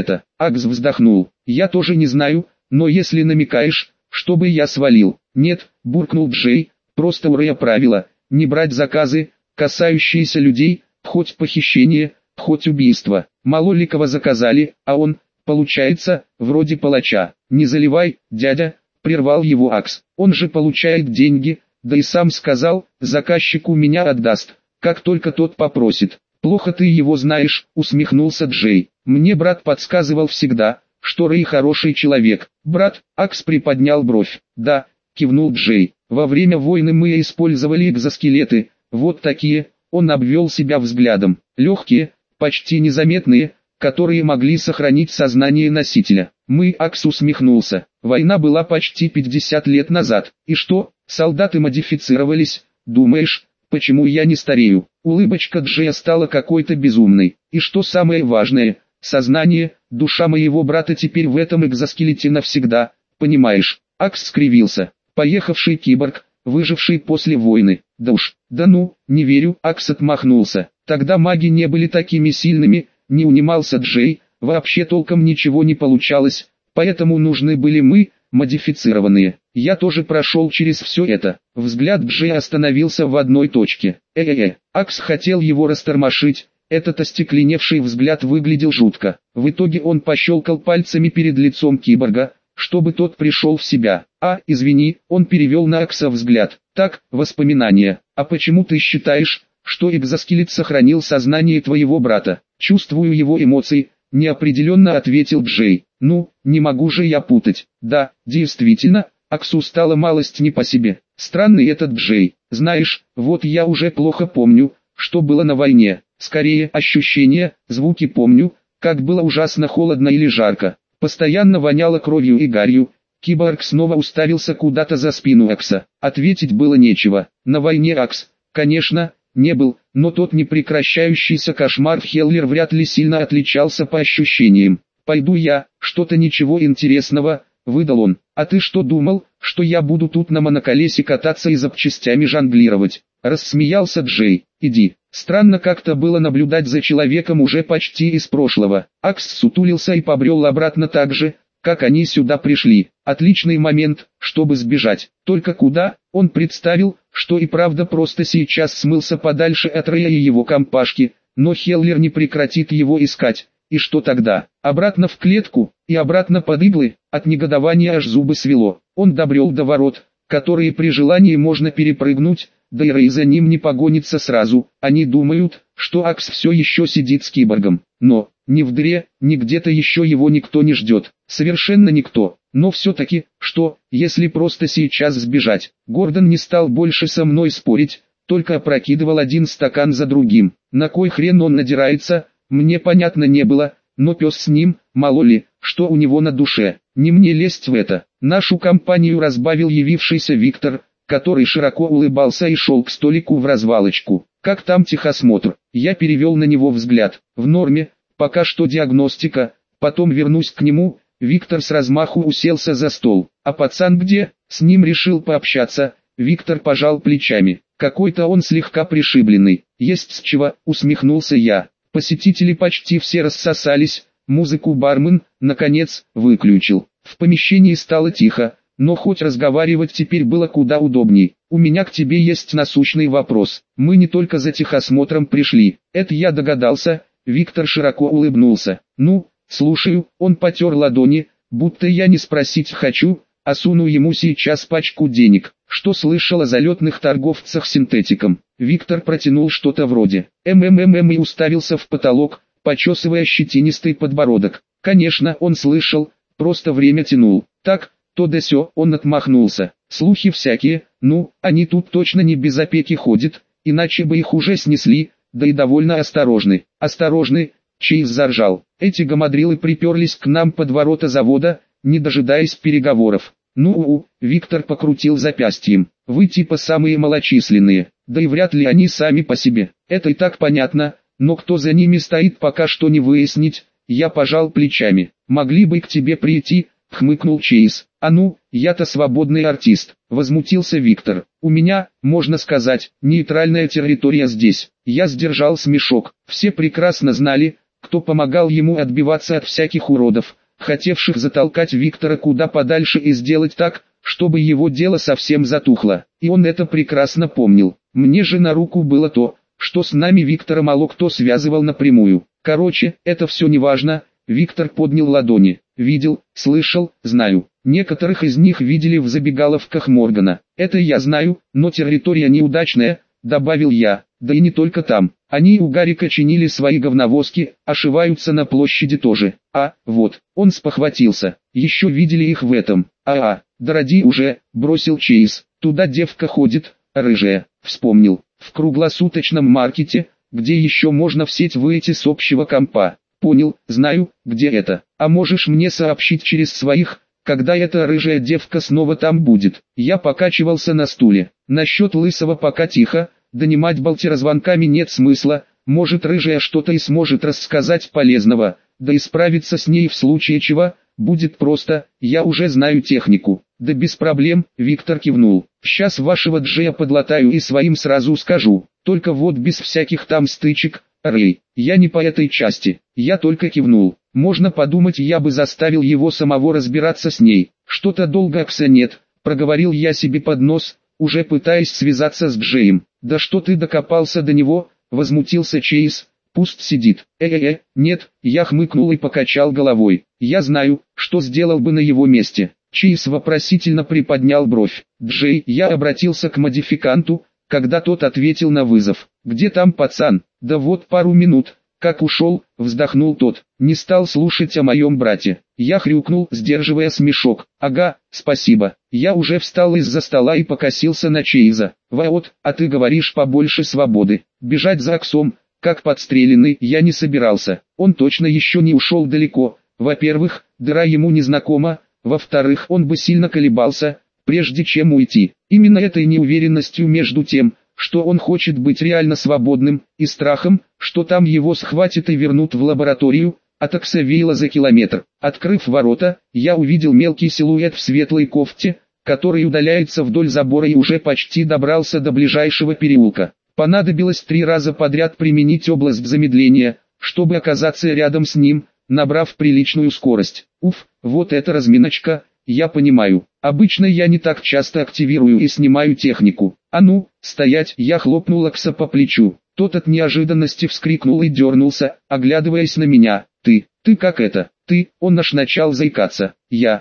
Акс вздохнул. «Я тоже не знаю, но если намекаешь, чтобы я свалил». «Нет», буркнул Джей, «просто у Рэя правило, не брать заказы, касающиеся людей, хоть похищение, хоть убийство. Мало ли кого заказали, а он, получается, вроде палача». «Не заливай, дядя», прервал его Акс. «Он же получает деньги, да и сам сказал, заказчику меня отдаст, как только тот попросит». «Плохо ты его знаешь», усмехнулся Джей. «Мне брат подсказывал всегда, что Рэй хороший человек». «Брат?» Акс приподнял бровь. «Да», кивнул Джей. «Во время войны мы использовали экзоскелеты, вот такие». Он обвел себя взглядом. «Легкие, почти незаметные, которые могли сохранить сознание носителя». Акс усмехнулся. «Война была почти 50 лет назад. И что, солдаты модифицировались, думаешь, почему я не старею?» Улыбочка Джея стала какой-то безумной. «И что самое важное, сознание, душа моего брата теперь в этом экзоскелете навсегда, понимаешь?» Акс скривился. «Поехавший киборг, выживший после войны. Да ну, не верю». Акс отмахнулся. «Тогда маги не были такими сильными», не унимался Джей. «Вообще толком ничего не получалось, поэтому нужны были мы, модифицированные. Я тоже прошел через все это». Взгляд Джея остановился в одной точке. Акс хотел его растормошить. Этот остекленевший взгляд выглядел жутко. В итоге он пощелкал пальцами перед лицом киборга, чтобы тот пришел в себя. «Извини», он перевел на Акса взгляд. «Так, воспоминания. А почему ты считаешь, что экзоскелет сохранил сознание твоего брата?» «Чувствую его эмоции», неопределенно ответил Джей. «Ну, не могу же я путать». «Да, действительно». Аксу стало малость не по себе. «Странный этот Джей. Знаешь, вот я уже плохо помню, что было на войне. Скорее ощущения, звуки помню, как было ужасно холодно или жарко. Постоянно воняло кровью и гарью». Киборг снова уставился куда-то за спину Акса. Ответить было нечего. На войне Акс, конечно, не был, но тот непрекращающийся кошмар в Хеллер вряд ли сильно отличался по ощущениям. «Пойду я, что-то ничего интересного», выдал он. «А ты что думал, что я буду тут на моноколесе кататься и запчастями жонглировать?» Рассмеялся Джей. «Иди». Странно как-то было наблюдать за человеком уже почти из прошлого. Акс сутулился и побрел обратно так же, как они сюда пришли. Отличный момент, чтобы сбежать. Только куда? Он представил, что и правда просто сейчас смылся подальше от Рэя и его компашки, но Хеллер не прекратит его искать. И что тогда? Обратно в клетку, и обратно под иглы? От негодования аж зубы свело. Он добрел до ворот, которые при желании можно перепрыгнуть, да и Рэй за ним не погонится сразу. Они думают, что Акс все еще сидит с киборгом. Но, ни в дыре, ни где-то еще его никто не ждет. Совершенно никто. Но все-таки, что, если просто сейчас сбежать? Гордон не стал больше со мной спорить, только опрокидывал один стакан за другим. На кой хрен он надирается, мне понятно не было, но пес с ним, мало ли, что у него на душе. Не мне лезть в это. Нашу компанию разбавил явившийся Виктор, который широко улыбался и шел к столику в развалочку. «Как там техосмотр?» Я перевел на него взгляд. «В норме, пока что диагностика, потом вернусь к нему». Виктор с размаху уселся за стол. «А пацан где?» С ним решил пообщаться. Виктор пожал плечами. «Какой-то он слегка пришибленный». «Есть с чего», усмехнулся я. Посетители почти все рассосались. Музыку бармен, наконец, выключил. В помещении стало тихо, но хоть разговаривать теперь было куда удобней. «У меня к тебе есть насущный вопрос. Мы не только за техосмотром пришли». «Это я догадался». Виктор широко улыбнулся. «Ну, слушаю». Он потер ладони, будто я не спросить хочу, а суну ему сейчас пачку денег. «Что слышал о залетных торговцах синтетиком?» Виктор протянул что-то вроде и уставился в потолок, почесывая щетинистый подбородок. Конечно, он слышал, просто время тянул. «Так, то да сё», он отмахнулся. «Слухи всякие, ну, они тут точно не без опеки ходят, иначе бы их уже снесли, да и довольно осторожны». «Осторожны?» Чейз заржал. «Эти гамадрилы приперлись к нам под ворота завода, не дожидаясь переговоров». Виктор покрутил запястьем. «Вы типа самые малочисленные, да и вряд ли они сами по себе. Это и так понятно, но кто за ними стоит, пока что не выяснить. Я пожал плечами. Могли бы к тебе прийти, хмыкнул Чейз. А ну, я-то свободный артист, возмутился Виктор. У меня, можно сказать, нейтральная территория здесь. Я сдержал смешок. Все прекрасно знали, кто помогал ему отбиваться от всяких уродов, хотевших затолкать Виктора куда подальше и сделать так, чтобы его дело совсем затухло. И он это прекрасно помнил. Мне же на руку было то, что с нами Виктора мало кто связывал напрямую. Короче, это все не важно. Виктор поднял ладони. Видел, слышал, знаю. Некоторых из них видели в забегаловках Моргана. Это я знаю, но территория неудачная, добавил я. Да и не только там. Они у Гарика чинили свои говновозки, ошиваются на площади тоже. А, вот, он спохватился. Еще видели их в этом. Да ради уже, бросил Чейз. Туда девка ходит, рыжая. Вспомнил. В круглосуточном маркете, где еще можно в сеть выйти с общего компа. Понял, знаю, где это. А можешь мне сообщить через своих, когда эта рыжая девка снова там будет? Я покачивался на стуле. Насчет лысого пока тихо, донимать болтирозвонками нет смысла. Может, рыжая что-то и сможет рассказать полезного, да и справиться с ней в случае чего, будет просто. Я уже знаю технику. Да без проблем, Виктор кивнул. Сейчас вашего Джея подлатаю и своим сразу скажу. Только вот без всяких там стычек, Рэй. Я не по этой части. Я только кивнул. Можно подумать, я бы заставил его самого разбираться с ней. Что-то долго Акса нет, проговорил я себе под нос, уже пытаясь связаться с Джеем. Да что ты докопался до него, возмутился Чейз. Пусть сидит. Нет, я хмыкнул и покачал головой. Я знаю, что сделал бы на его месте. Чейз вопросительно приподнял бровь. Джей, я обратился к модификанту, когда тот ответил на вызов. Где там пацан? Да вот пару минут, как ушел, вздохнул тот. Не стал слушать о моем брате. Я хрюкнул, сдерживая смешок. Ага, спасибо. Я уже встал из-за стола и покосился на Чейза. Вот, а ты говоришь побольше свободы. Бежать за Аксом, как подстреленный, я не собирался. Он точно еще не ушел далеко. Во-первых, дыра ему не знакома. Во-вторых, он бы сильно колебался, прежде чем уйти. Именно этой неуверенностью между тем, что он хочет быть реально свободным, и страхом, что там его схватят и вернут в лабораторию, от Акса веяло за километр. Открыв ворота, я увидел мелкий силуэт в светлой кофте, который удаляется вдоль забора и уже почти добрался до ближайшего переулка. Понадобилось 3 раза подряд применить область замедления, чтобы оказаться рядом с ним, набрав приличную скорость. Уф, вот это разминочка, я понимаю. Обычно я не так часто активирую и снимаю технику. А ну, стоять, я хлопнул Акса по плечу. Тот от неожиданности вскрикнул и дернулся, оглядываясь на меня. Ты как это? Он аж начал заикаться.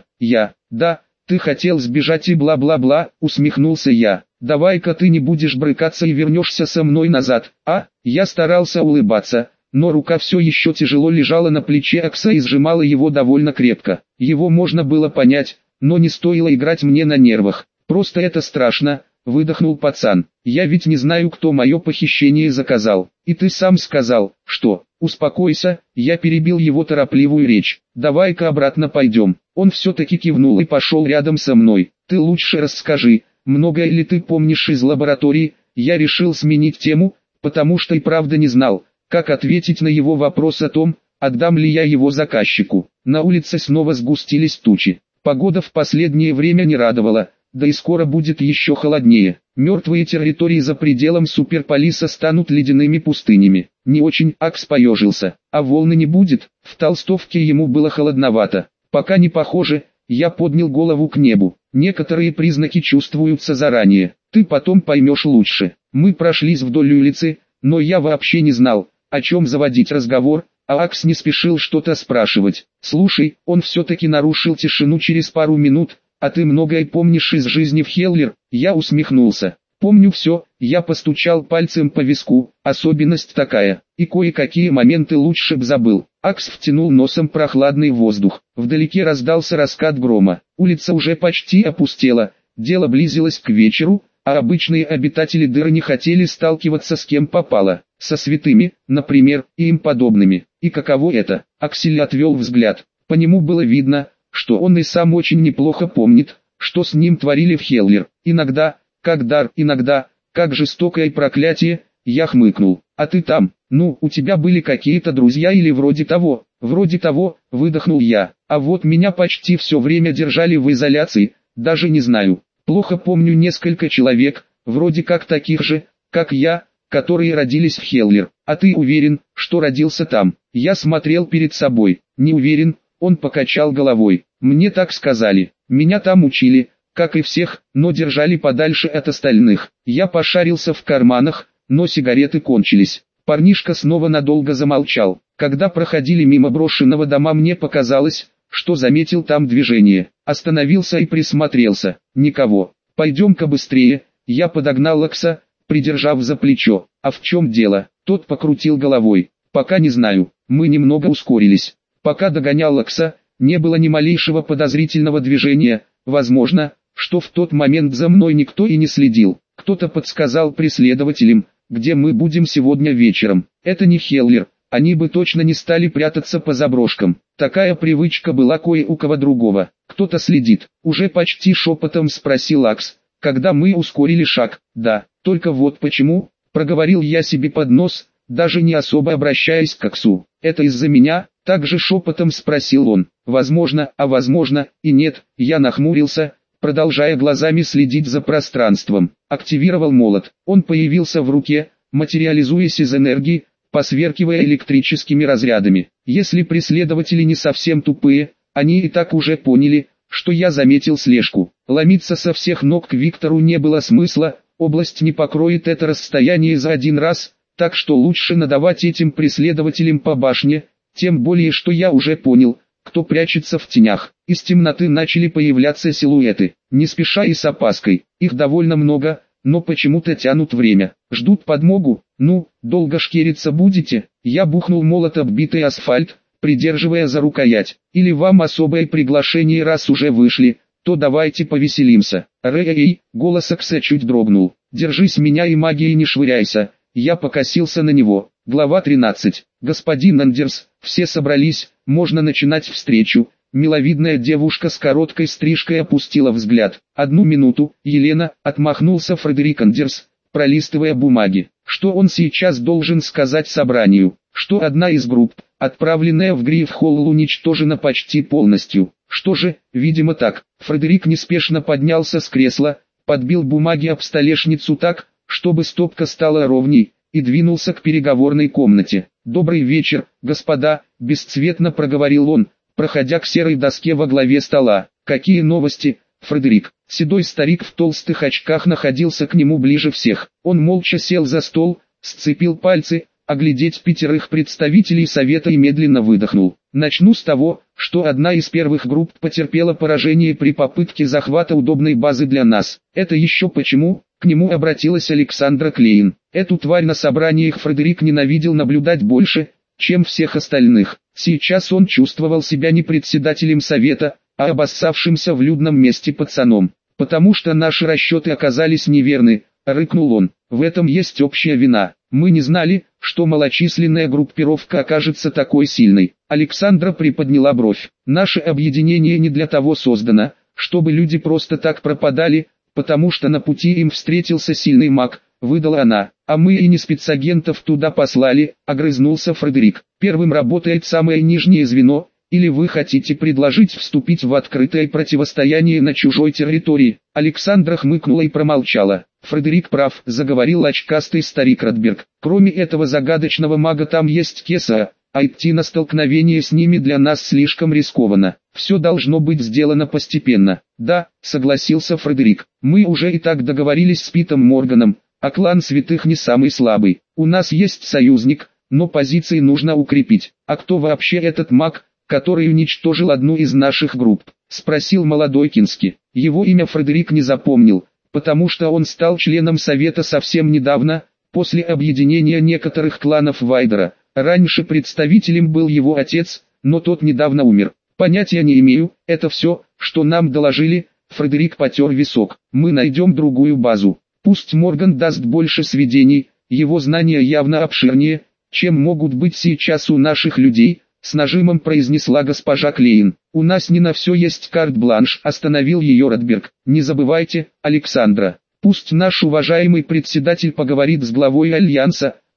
Да, ты хотел сбежать и бла-бла-бла, усмехнулся я. Давай-ка ты не будешь брыкаться и вернешься со мной назад. Я старался улыбаться, но рука все еще тяжело лежала на плече Акса и сжимала его довольно крепко. Его можно было понять, но не стоило играть мне на нервах. Просто это страшно, выдохнул пацан. Я ведь не знаю, кто мое похищение заказал. И ты сам сказал, что... Успокойся, я перебил его торопливую речь. Давай-ка обратно пойдем. Он все-таки кивнул и пошел рядом со мной. Ты лучше расскажи, многое ли ты помнишь из лаборатории? Я решил сменить тему, потому что и правда не знал, как ответить на его вопрос о том, отдам ли я его заказчику. На улице снова сгустились тучи. Погода в последнее время не радовала, да и скоро будет еще холоднее. Мертвые территории за пределом суперполиса станут ледяными пустынями. Не очень, Акс поежился. А волны не будет? В толстовке ему было холодновато. Пока не похоже, я поднял голову к небу. Некоторые признаки чувствуются заранее. Ты потом поймешь лучше. Мы прошлись вдоль улицы, но я вообще не знал, о чем заводить разговор, а Акс не спешил что-то спрашивать. Слушай, он все-таки нарушил тишину через пару минут. А ты многое помнишь из жизни в Хеллер? Я усмехнулся. Помню все, я постучал пальцем по виску, особенность такая, и кое-какие моменты лучше б забыл. Акс втянул носом прохладный воздух. Вдалеке раздался раскат грома. Улица уже почти опустела, дело близилось к вечеру, а обычные обитатели дыры не хотели сталкиваться с кем попало. Со святыми, например, и им подобными. И каково это? Аксель отвел взгляд. По нему было видно, что он и сам очень неплохо помнит, что с ним творили в Хеллер. Иногда, как дар, иногда, как жестокое проклятие, я хмыкнул. А ты там, Ну, у тебя были какие-то друзья или вроде того? Вроде того, выдохнул я. А вот меня почти все время держали в изоляции, даже не знаю. Плохо помню несколько человек, вроде как таких же, как я, которые родились в Хеллер. А ты уверен, что родился там? Я смотрел перед собой. Не уверен, он покачал головой. Мне так сказали. Меня там учили, как и всех, но держали подальше от остальных. Я пошарился в карманах, но сигареты кончились. Парнишка снова надолго замолчал. Когда проходили мимо брошенного дома, мне показалось, что заметил там движение. Остановился и присмотрелся. Никого. Пойдем-ка быстрее. Я подогнал Лекса, придержав за плечо. А в чем дело? Тот покрутил головой. Пока не знаю. Мы немного ускорились. Пока догонял Лекса, не было ни малейшего подозрительного движения. Возможно, что в тот момент за мной никто и не следил. Кто-то подсказал преследователям, где мы будем сегодня вечером. Это не Хеллер, они бы точно не стали прятаться по заброшкам. Такая привычка была кое у кого другого. Кто-то следит. Уже почти шепотом спросил Акс, когда мы ускорили шаг. Да, только вот почему, проговорил я себе под нос, даже не особо обращаясь к Аксу. Это из-за меня? Также шепотом спросил он. Возможно, а возможно и нет. Я нахмурился, продолжая глазами следить за пространством. Активировал молот. Он появился в руке, материализуясь из энергии, посверкивая электрическими разрядами. Если преследователи не совсем тупые, они и так уже поняли, что я заметил слежку. Ломиться со всех ног к Виктору не было смысла, область не покроет это расстояние за один раз, так что лучше надавать этим преследователям по башне, тем более что я уже понял, кто прячется в тенях. Из темноты начали появляться силуэты, не спеша и с опаской. Их довольно много, но почему-то тянут время. Ждут подмогу. Ну, долго шкериться будете? Я бухнул молот об битый асфальт, придерживая за рукоять. Или вам особое приглашение, раз уже вышли, то давайте повеселимся. Рэй, голос Акса чуть дрогнул. Держись меня и магией не швыряйся. Я покосился на него. Глава 13. Господин Андерс, все собрались, можно начинать встречу. Миловидная девушка с короткой стрижкой опустила взгляд. «Одну минуту, Елена», — отмахнулся Фредерик Андерс, пролистывая бумаги. Что он сейчас должен сказать собранию? Что одна из групп, отправленная в Гриф-Холл, уничтожена почти полностью. Что же, видимо так. Фредерик неспешно поднялся с кресла, подбил бумаги об столешницу так, чтобы стопка стала ровней, и двинулся к переговорной комнате. «Добрый вечер, господа», — бесцветно проговорил он, проходя к серой доске во главе стола. «Какие новости, Фредерик?» Седой старик в толстых очках находился к нему ближе всех. Он молча сел за стол, сцепил пальцы, оглядеть 5 представителей совета и медленно выдохнул. «Начну с того, что одна из первых групп потерпела поражение при попытке захвата удобной базы для нас. Это еще почему?» К нему обратилась Александра Клейн. Эту тварь на собраниях Фредерик ненавидел наблюдать больше, чем всех остальных. Сейчас он чувствовал себя не председателем совета, а обоссавшимся в людном месте пацаном. «Потому что наши расчеты оказались неверны», — рыкнул он. «В этом есть общая вина. Мы не знали, что малочисленная группировка окажется такой сильной». Александра приподняла бровь. «Наше объединение не для того создано, чтобы люди просто так пропадали, потому что на пути им встретился сильный маг», — выдала она. «А мы и не спецагентов туда послали», — огрызнулся Фредерик. «Первым работает самое нижнее звено, или вы хотите предложить вступить в открытое противостояние на чужой территории?» Александра хмыкнула и промолчала. «Фредерик прав», — заговорил очкастый старик Радберг. «Кроме этого загадочного мага там есть Кеса, а идти на столкновение с ними для нас слишком рискованно. Все должно быть сделано постепенно». «Да», — согласился Фредерик. «Мы уже и так договорились с Питом Морганом, а клан Святых не самый слабый. У нас есть союзник, но позиции нужно укрепить. А кто вообще этот маг, который уничтожил одну из наших групп?» — спросил молодой Кински. Его имя Фредерик не запомнил, потому что он стал членом совета совсем недавно, после объединения некоторых кланов Вайдера. Раньше представителем был его отец, но тот недавно умер. «Понятия не имею, это все, что нам доложили», — Фредерик потер висок. «Мы найдем другую базу. Пусть Морган даст больше сведений, его знания явно обширнее, чем могут быть сейчас у наших людей», — с нажимом произнесла госпожа Клейн. «У нас не на все есть карт-бланш», — остановил ее Радберг. «Не забывайте, Александра, пусть наш уважаемый председатель поговорит с главой Альянса,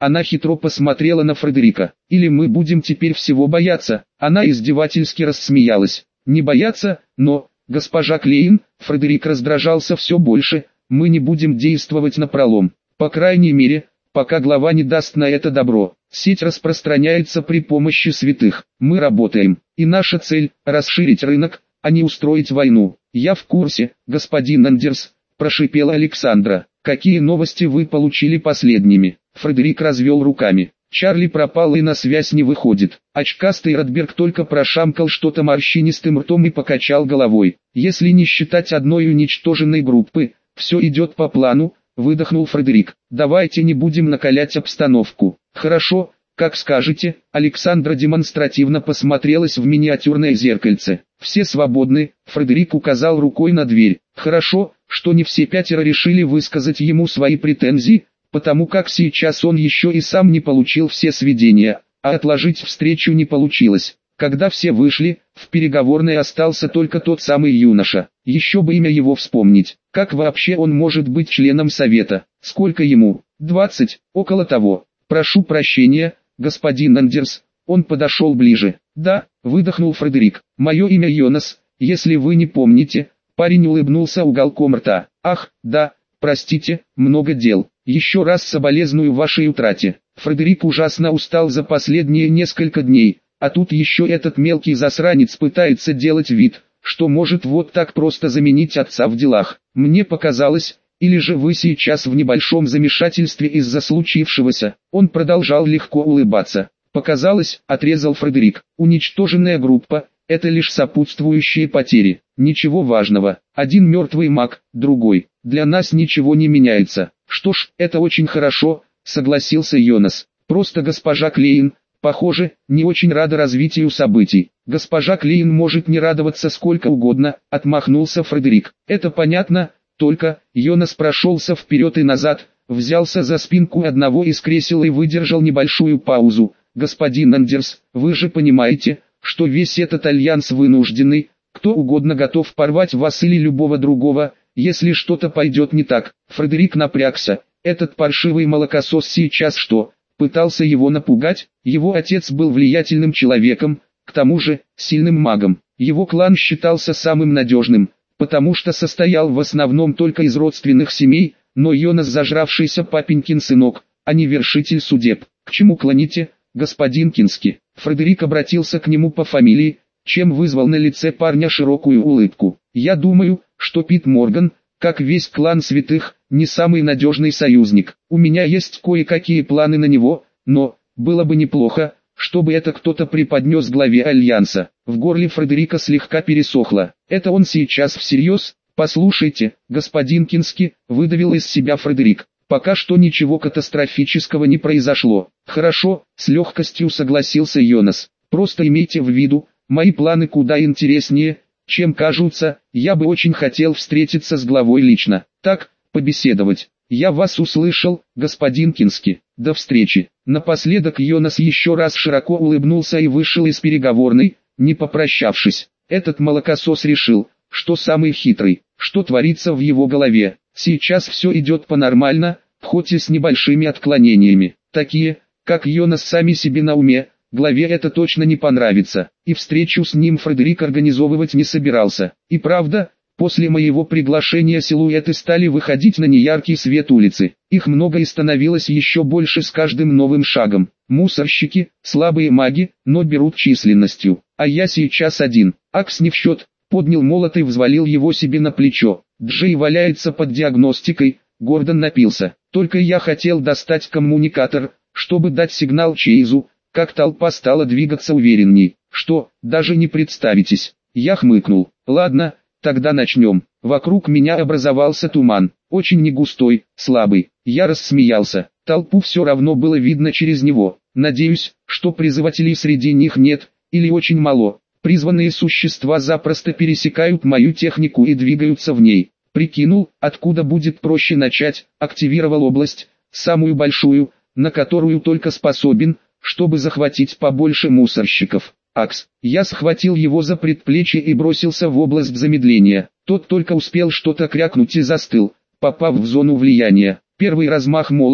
Она хитро посмотрела на Фредерика. «Или мы будем теперь всего бояться?» Она издевательски рассмеялась. «Не бояться, но, госпожа Клейн», Фредерик раздражался все больше, «мы не будем действовать напролом. По крайней мере, пока глава не даст на это добро. Сеть распространяется при помощи святых. Мы работаем, и наша цель – расширить рынок, а не устроить войну». «Я в курсе, господин Андерс», – прошипела Александра. «Какие новости вы получили последними?» Фредерик развел руками. «Чарли пропал и на связь не выходит». Очкастый Ротберг только прошамкал что-то морщинистым ртом и покачал головой. «Если не считать одной уничтоженной группы, все идет по плану», — выдохнул Фредерик. «Давайте не будем накалять обстановку». «Хорошо, как скажете». Александра демонстративно посмотрелась в миниатюрное зеркальце. «Все свободны», — Фредерик указал рукой на дверь. «Хорошо, что не все пятеро решили высказать ему свои претензии, потому как сейчас он еще и сам не получил все сведения, а отложить встречу не получилось». Когда все вышли, в переговорной остался только тот самый юноша. Еще бы имя его вспомнить. Как вообще он может быть членом совета? Сколько ему? 20, около того. «Прошу прощения, господин Андерс». Он подошел ближе. «Да», выдохнул Фредерик. «Мое имя Йонас, если вы не помните». Парень улыбнулся уголком рта. «Ах, да, простите, много дел. Еще раз соболезную вашей утрате». Фредерик ужасно устал за последние несколько дней, а тут еще этот мелкий засранец пытается делать вид, что может вот так просто заменить отца в делах. «Мне показалось, или же вы сейчас в небольшом замешательстве из-за случившегося?» Он продолжал легко улыбаться. «Показалось», отрезал Фредерик. «Уничтоженная группа – это лишь сопутствующие потери. Ничего важного. Один мертвый маг, другой. Для нас ничего не меняется». «Что ж, это очень хорошо», согласился Йонас. «Просто госпожа Клейн, похоже, не очень рада развитию событий». «Госпожа Клейн может не радоваться сколько угодно», отмахнулся Фредерик. «Это понятно, только...» Йонас прошелся вперед и назад, взялся за спинку одного из кресел и выдержал небольшую паузу. «Господин Андерс, вы же понимаете, что весь этот альянс вынужденный, кто угодно готов порвать вас или любого другого, если что-то пойдет не так». Фредерик напрягся. «Этот паршивый молокосос сейчас что, пытался его напугать?» Его отец был влиятельным человеком, к тому же, сильным магом. Его клан считался самым надежным, потому что состоял в основном только из родственных семей, но Йонас зажравшийся папенькин сынок, а не вершитель судеб. «К чему клоните, господин Кински?» Фредерик обратился к нему по фамилии, чем вызвал на лице парня широкую улыбку. «Я думаю, что Пит Морган, как весь клан святых, не самый надежный союзник. У меня есть кое-какие планы на него, но, было бы неплохо, чтобы это кто-то преподнес главе Альянса». В горле Фредерика слегка пересохло. «Это он сейчас всерьез?» «Послушайте, господин Кински», выдавил из себя Фредерик. «Пока что ничего катастрофического не произошло». «Хорошо», с легкостью согласился Йонас. «Просто имейте в виду, мои планы куда интереснее, чем кажутся. Я бы очень хотел встретиться с главой лично. Так, побеседовать». «Я вас услышал, господин Кински. До встречи». Напоследок Йонас еще раз широко улыбнулся и вышел из переговорной, не попрощавшись. Этот молокосос решил, что самый хитрый, что творится в его голове. Сейчас все идет по-нормально, хоть и с небольшими отклонениями. Такие, как Йонас, сами себе на уме. Главе это точно не понравится, и встречу с ним Фредерик организовывать не собирался. И правда, после моего приглашения силуэты стали выходить на неяркий свет улицы. Их много и становилось еще больше с каждым новым шагом. Мусорщики, слабые маги, но берут численностью. А я сейчас один. Акс не в счет. Поднял молот и взвалил его себе на плечо. Джей валяется под диагностикой. Гордон напился. Только я хотел достать коммуникатор, чтобы дать сигнал Чейзу, как толпа стала двигаться уверенней. «Что, даже не представитесь?» Я хмыкнул. «Ладно, тогда начнем». Вокруг меня образовался туман, очень негустой, слабый. Я рассмеялся. Толпу все равно было видно через него. Надеюсь, что призывателей среди них нет, или очень мало. Призванные существа запросто пересекают мою технику и двигаются в ней. Прикинул, откуда будет проще начать, активировал область, самую большую, на которую только способен, чтобы захватить побольше мусорщиков. Акс. Я схватил его за предплечье и бросился в область замедления. Тот только успел что-то крякнуть и застыл, попав в зону влияния. Первый размах молотом,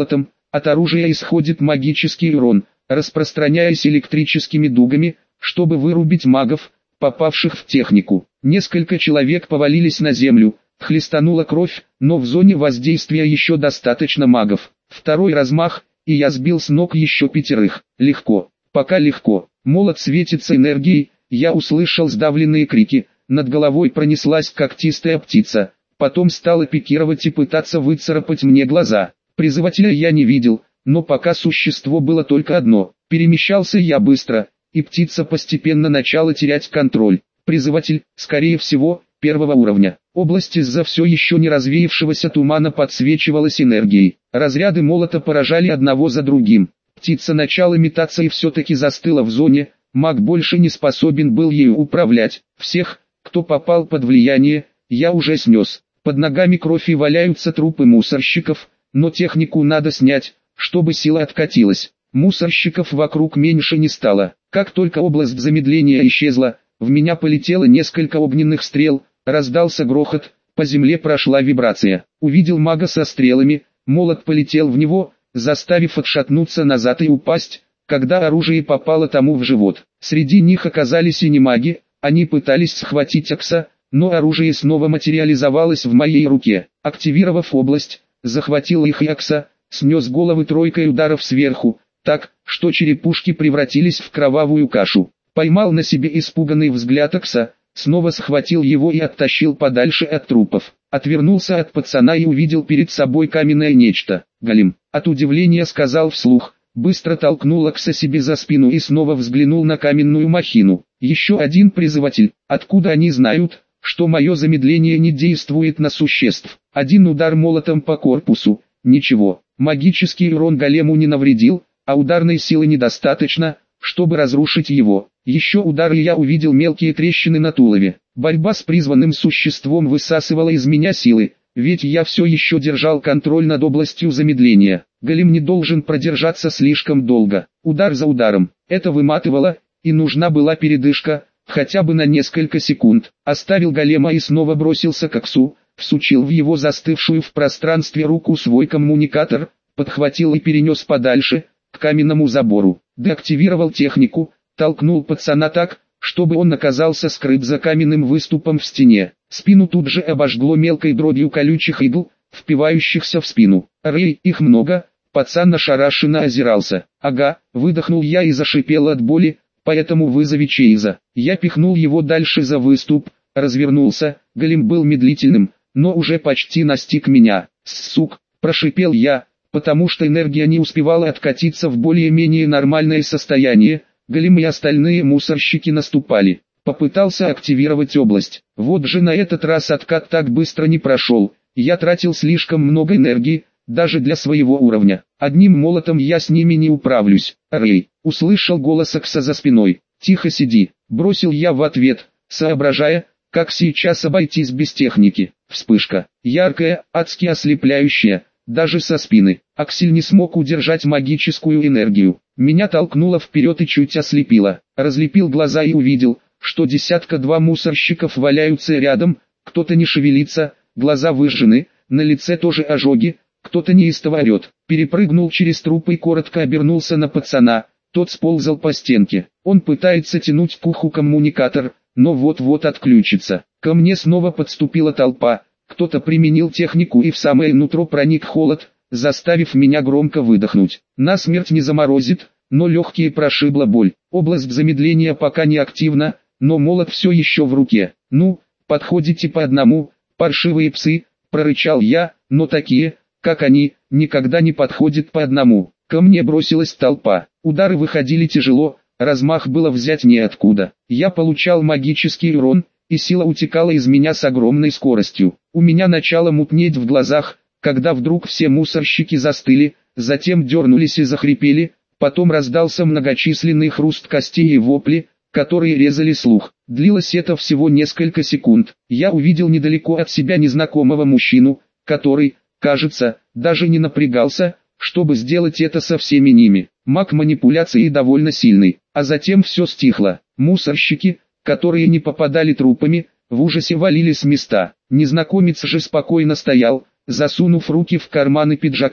От оружия исходит магический урон, распространяясь электрическими дугами, чтобы вырубить магов, попавших в технику. Несколько человек повалились на землю, хлестанула кровь, но в зоне воздействия еще достаточно магов. Второй размах, и я сбил с ног еще 5. Легко, пока легко. Молот светится энергией, я услышал сдавленные крики, над головой пронеслась когтистая птица, потом стала пикировать и пытаться выцарапать мне глаза. Призывателя я не видел, но пока существо было только одно. Перемещался я быстро, и птица постепенно начала терять контроль. Призыватель, скорее всего, 1-го уровня. Область из-за все еще не развеявшегося тумана подсвечивалась энергией. Разряды молота поражали одного за другим. Птица начала метаться и все-таки застыла в зоне, маг больше не способен был ею управлять. Всех, кто попал под влияние, я уже снес. Под ногами кровь и валяются трупы мусорщиков, но технику надо снять, чтобы сила откатилась. Мусорщиков вокруг меньше не стало. Как только область замедления исчезла, в меня полетело несколько огненных стрел, раздался грохот, по земле прошла вибрация. Увидел мага со стрелами, молот полетел в него, заставив отшатнуться назад и упасть, когда оружие попало тому в живот. Среди них оказались и не маги, они пытались схватить Акса, но оружие снова материализовалось в моей руке. Активировав область, захватил их и Акса, снес головы 3 ударов сверху, так, что черепушки превратились в кровавую кашу. Поймал на себе испуганный взгляд Акса, снова схватил его и оттащил подальше от трупов. Отвернулся от пацана и увидел перед собой каменное нечто. Голем, от удивления сказал вслух, быстро толкнул Акса себе за спину и снова взглянул на каменную махину. Еще один призыватель. Откуда они знают, что мое замедление не действует на существ? Один удар молотом по корпусу. Ничего, магический урон голему не навредил, а ударной силы недостаточно, чтобы разрушить его. Еще удар, и я увидел мелкие трещины на тулове. Борьба с призванным существом высасывала из меня силы, ведь я все еще держал контроль над областью замедления. Голем не должен продержаться слишком долго. Удар за ударом. Это выматывало, и нужна была передышка, хотя бы на несколько секунд. Оставил голема и снова бросился к Аксу, всучил в его застывшую в пространстве руку свой коммуникатор, подхватил и перенес подальше, к каменному забору. Деактивировал технику, толкнул пацана так, чтобы он оказался скрыт за каменным выступом в стене. Спину тут же обожгло мелкой дробью колючих игл, впивающихся в спину. Рей, их много. Пацан ошарашенно озирался. Ага, выдохнул я и зашипел от боли, поэтому вызови Чейза. Я пихнул его дальше за выступ, развернулся, голем был медлительным, но уже почти настиг меня. Сук, прошипел я, потому что энергия не успевала откатиться в более-менее нормальное состояние. Голем и остальные мусорщики наступали. Попытался активировать область. Вот же на этот раз откат так быстро не прошел. Я тратил слишком много энергии, даже для своего уровня. Одним молотом я с ними не управлюсь. Рэй, услышал голос Акса за спиной. Тихо сиди, бросил я в ответ, соображая, как сейчас обойтись без техники. Вспышка, яркая, адски ослепляющая, даже со спины. Аксель не смог удержать магическую энергию. Меня толкнуло вперед и чуть ослепило. Разлепил глаза и увидел, что 1-2 мусорщиков валяются рядом, кто-то не шевелится, глаза выжжены, на лице тоже ожоги, кто-то неистово орет. Перепрыгнул через трупы и коротко обернулся на пацана, тот сползал по стенке. Он пытается тянуть к уху коммуникатор, но вот-вот отключится. Ко мне снова подступила толпа, кто-то применил технику и в самое нутро проник холод, заставив меня громко выдохнуть. Насмерть не заморозит, но легкие прошибла боль. Область замедления пока не активна, но молот все еще в руке. Ну, подходите по одному, паршивые псы, прорычал я, но такие, как они, никогда не подходят по одному. Ко мне бросилась толпа. Удары выходили тяжело, размах было взять неоткуда. Я получал магический урон, и сила утекала из меня с огромной скоростью. У меня начало мутнеть в глазах, когда вдруг все мусорщики застыли, затем дернулись и захрипели, потом раздался многочисленный хруст костей и вопли, которые резали слух. Длилось это всего несколько секунд. Я увидел недалеко от себя незнакомого мужчину, который, кажется, даже не напрягался, чтобы сделать это со всеми ними. Маг манипуляции довольно сильный, а затем все стихло. Мусорщики, которые не попадали трупами, в ужасе валились с места. Незнакомец же спокойно стоял, засунув руки в карманы пиджака,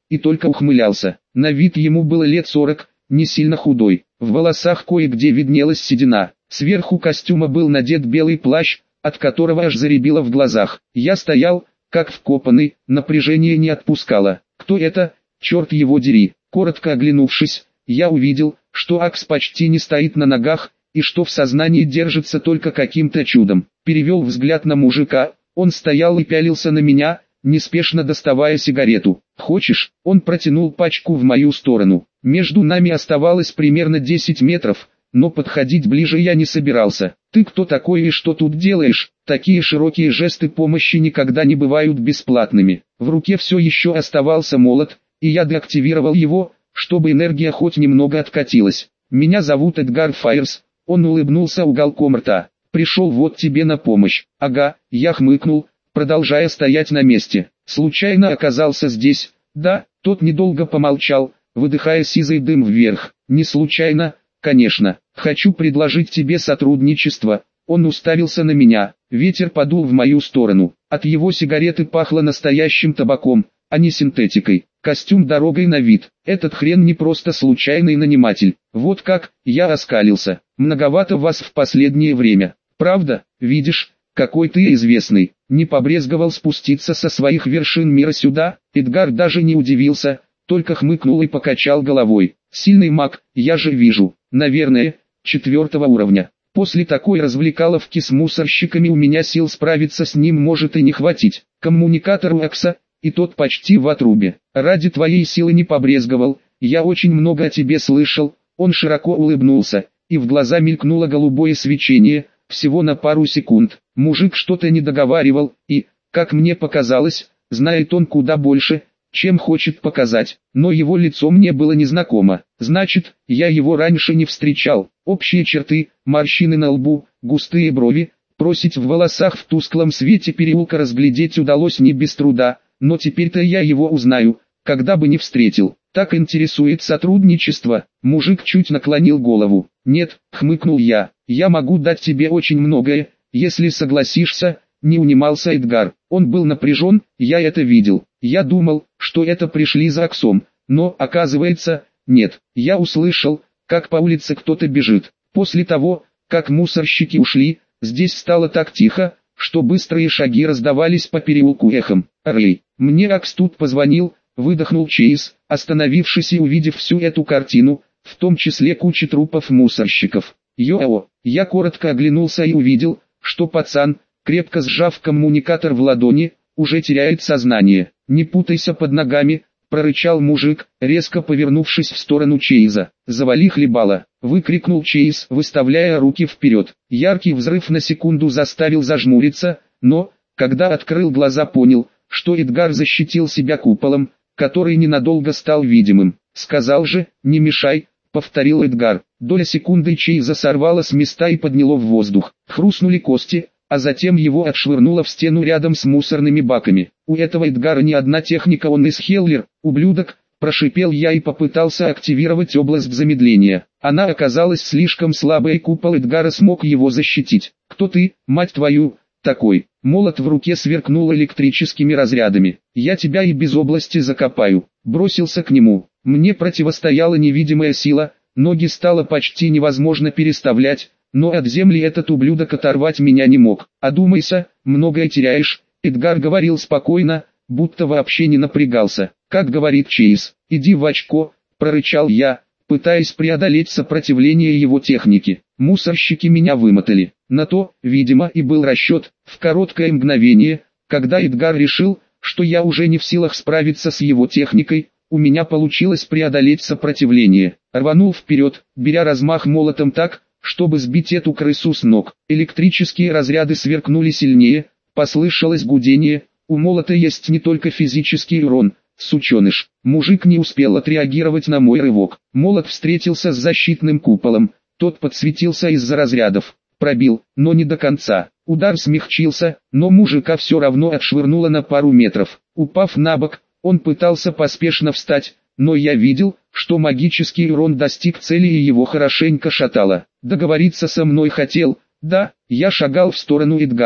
и только ухмылялся. На вид ему было лет 40, не сильно худой. В волосах кое-где виднелась седина. Сверху костюма был надет белый плащ, от которого аж заребило в глазах. Я стоял, как вкопанный, напряжение не отпускало. Кто это? Черт его дери. Коротко оглянувшись, я увидел, что Акс почти не стоит на ногах, и что в сознании держится только каким-то чудом. Перевел взгляд на мужика, он стоял и пялился на меня, неспешно доставая сигарету. «Хочешь?» Он протянул пачку в мою сторону. Между нами оставалось примерно 10 метров, но подходить ближе я не собирался. «Ты кто такой и что тут делаешь?» Такие широкие жесты помощи никогда не бывают бесплатными. В руке все еще оставался молот, и я деактивировал его, чтобы энергия хоть немного откатилась. «Меня зовут Эдгар Файерс», он улыбнулся уголком рта. «Пришел вот тебе на помощь». «Ага», я хмыкнул, продолжая стоять на месте. «Случайно оказался здесь?» «Да», тот недолго помолчал, выдыхая сизый дым вверх. «Не случайно, конечно. Хочу предложить тебе сотрудничество». Он уставился на меня. Ветер подул в мою сторону. От его сигареты пахло настоящим табаком, а не синтетикой. Костюм дорогой на вид. Этот хрен не просто случайный наниматель. Вот как, я оскалился. Многовато вас в последнее время. Правда? Видишь, какой ты известный. Не побрезговал спуститься со своих вершин мира сюда? Эдгар даже не удивился, только хмыкнул и покачал головой. Сильный маг, я же вижу. Наверное, 4-го уровня. После такой развлекаловки с мусорщиками у меня сил справиться с ним может и не хватить. Коммуникатор у Акса, и тот почти в отрубе. Ради твоей силы не побрезговал, я очень много о тебе слышал. Он широко улыбнулся, и в глаза мелькнуло голубое свечение, всего на пару секунд. Мужик что-то не договаривал, и, как мне показалось, знает он куда больше, чем хочет показать, но его лицо мне было незнакомо. Значит, я его раньше не встречал. Общие черты, морщины на лбу, густые брови, просить в волосах в тусклом свете переулка разглядеть удалось не без труда, но теперь-то я его узнаю, когда бы не встретил. Так интересует сотрудничество. Мужик чуть наклонил голову. Нет, хмыкнул я могу дать тебе очень многое, если согласишься. Не унимался Эдгар. Он был напряжен, я это видел. Я думал, что это пришли за Аксом, но, оказывается, нет. Я услышал, как по улице кто-то бежит. После того, как мусорщики ушли, здесь стало так тихо, что быстрые шаги раздавались по переулку эхом. «Рэй, мне Акс тут позвонил», выдохнул Чейз, остановившись и увидев всю эту картину, в том числе кучу трупов мусорщиков. «Йоу!» Я коротко оглянулся и увидел, что пацан, крепко сжав коммуникатор в ладони, уже теряет сознание. «Не путайся под ногами», — прорычал мужик, резко повернувшись в сторону Чейза. «Завали хлебало!» — выкрикнул Чейз, выставляя руки вперед. Яркий взрыв на секунду заставил зажмуриться, но, когда открыл глаза, понял, что Эдгар защитил себя куполом, который ненадолго стал видимым. «Сказал же, не мешай», — повторил Эдгар. Доля секунды Чейза сорвало с места и подняло в воздух. Хрустнули кости, а затем его отшвырнуло в стену рядом с мусорными баками. «У этого Эдгара не одна техника, он из Хеллер, ублюдок», — прошипел я и попытался активировать область замедления. Она оказалась слишком слабой, и купол Эдгара смог его защитить. «Кто ты, мать твою, такой?» Молот в руке сверкнул электрическими разрядами. «Я тебя и без области закопаю». Бросился к нему. Мне противостояла невидимая сила, ноги стало почти невозможно переставлять, но от земли этот ублюдок оторвать меня не мог. «Одумайся, многое теряешь», — Эдгар говорил спокойно, будто вообще не напрягался. «Как говорит Чейз, иди в очко», — прорычал я, пытаясь преодолеть сопротивление его техники. Мусорщики меня вымотали. На то, видимо, и был расчет. В короткое мгновение, когда Эдгар решил, что я уже не в силах справиться с его техникой, у меня получилось преодолеть сопротивление. Рванул вперед, беря размах молотом так, чтобы сбить эту крысу с ног. Электрические разряды сверкнули сильнее, послышалось гудение. У молота есть не только физический урон, сученыш. Мужик не успел отреагировать на мой рывок. Молот встретился с защитным куполом, тот подсветился из-за разрядов. Пробил, но не до конца. Удар смягчился, но мужика все равно отшвырнуло на пару метров. Упав на бок, он пытался поспешно встать, но я видел, что магический урон достиг цели и его хорошенько шатало. Договориться со мной хотел, да, я шагал в сторону Эдгара.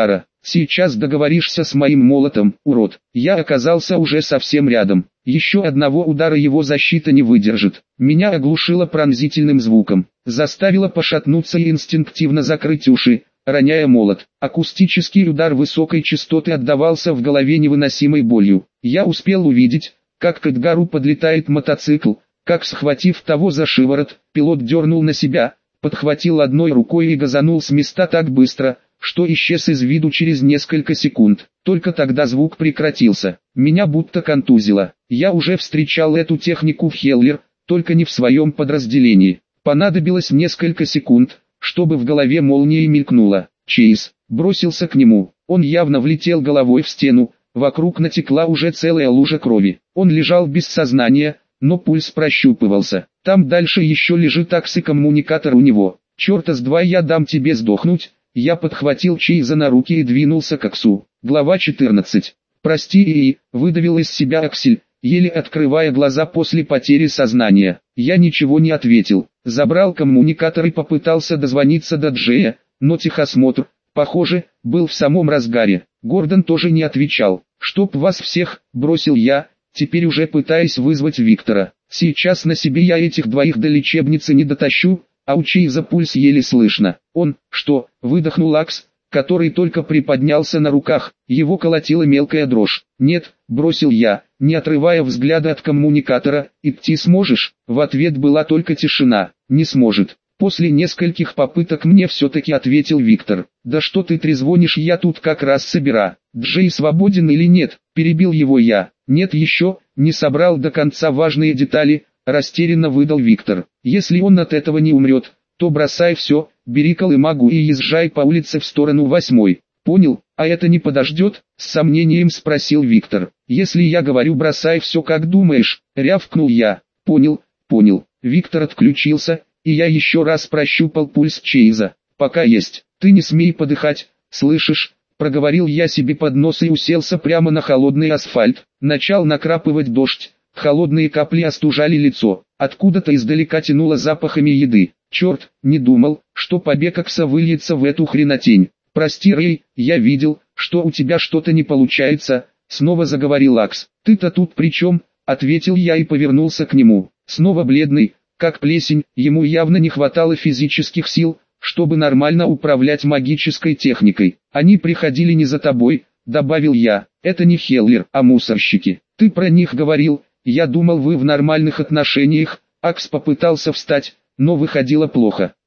Сейчас договоришься с моим молотом, урод. Я оказался уже совсем рядом. Еще одного удара его защита не выдержит. Меня оглушило пронзительным звуком, заставило пошатнуться и инстинктивно закрыть уши, роняя молот. Акустический удар высокой частоты отдавался в голове невыносимой болью. Я успел увидеть, как к Эдгару подлетает мотоцикл, как, схватив того за шиворот, пилот дернул на себя, подхватил одной рукой и газанул с места так быстро, что исчез из виду через несколько секунд. Только тогда звук прекратился. Меня будто контузило. Я уже встречал эту технику в Хеллер, только не в своем подразделении. Понадобилось несколько секунд, чтобы в голове молнией мелькнуло. Чейз бросился к нему. Он явно влетел головой в стену, вокруг натекла уже целая лужа крови. Он лежал без сознания, но пульс прощупывался. Там дальше еще лежит акс-коммуникатор у него. Черта с два я дам тебе сдохнуть. Я подхватил Чейза на руки и двинулся к Аксу. Глава 14. «Прости, и выдавил из себя Аксель, еле открывая глаза после потери сознания. Я ничего не ответил. Забрал коммуникатор и попытался дозвониться до Джея, но техосмотр, похоже, был в самом разгаре. Гордон тоже не отвечал. «Чтоб вас всех», — бросил я, теперь уже пытаясь вызвать Виктора. «Сейчас на себе я этих двоих до лечебницы не дотащу». А у Чейза пульс еле слышно. «Он, что?» — выдохнул Акс, который только приподнялся на руках, его колотила мелкая дрожь. «Нет», — бросил я, не отрывая взгляда от коммуникатора. «Идти сможешь?» В ответ была только тишина. «Не сможет». После нескольких попыток мне все-таки ответил Виктор. «Да что ты трезвонишь, я тут как раз собира. Джей свободен или нет?» — перебил его я. «Нет еще, не собрал до конца важные детали», — растерянно выдал Виктор. «Если он от этого не умрет, то бросай все, бери колымагу и езжай по улице в сторону 8-й. Понял? А это не подождет?» — с сомнением спросил Виктор. «Если я говорю бросай все, как думаешь?» — рявкнул я. «Понял, понял». Виктор отключился, и я еще раз прощупал пульс Чейза. «Пока есть. Ты не смей подыхать, слышишь?» — проговорил я себе под нос и уселся прямо на холодный асфальт. Начал накрапывать дождь. Холодные капли остужали лицо. Откуда-то издалека тянуло запахами еды. Черт, не думал, что побег Акса выльется в эту хренотень. «Прости, Рэй, я видел, что у тебя что-то не получается», — снова заговорил Акс. «Ты-то тут при чем?» — ответил я и повернулся к нему. Снова бледный, как плесень, ему явно не хватало физических сил, чтобы нормально управлять магической техникой. «Они приходили не за тобой», — добавил я. «Это не Хеллер, а мусорщики. Ты про них говорил. Я думал, вы в нормальных отношениях». Акс попытался встать, но выходило плохо.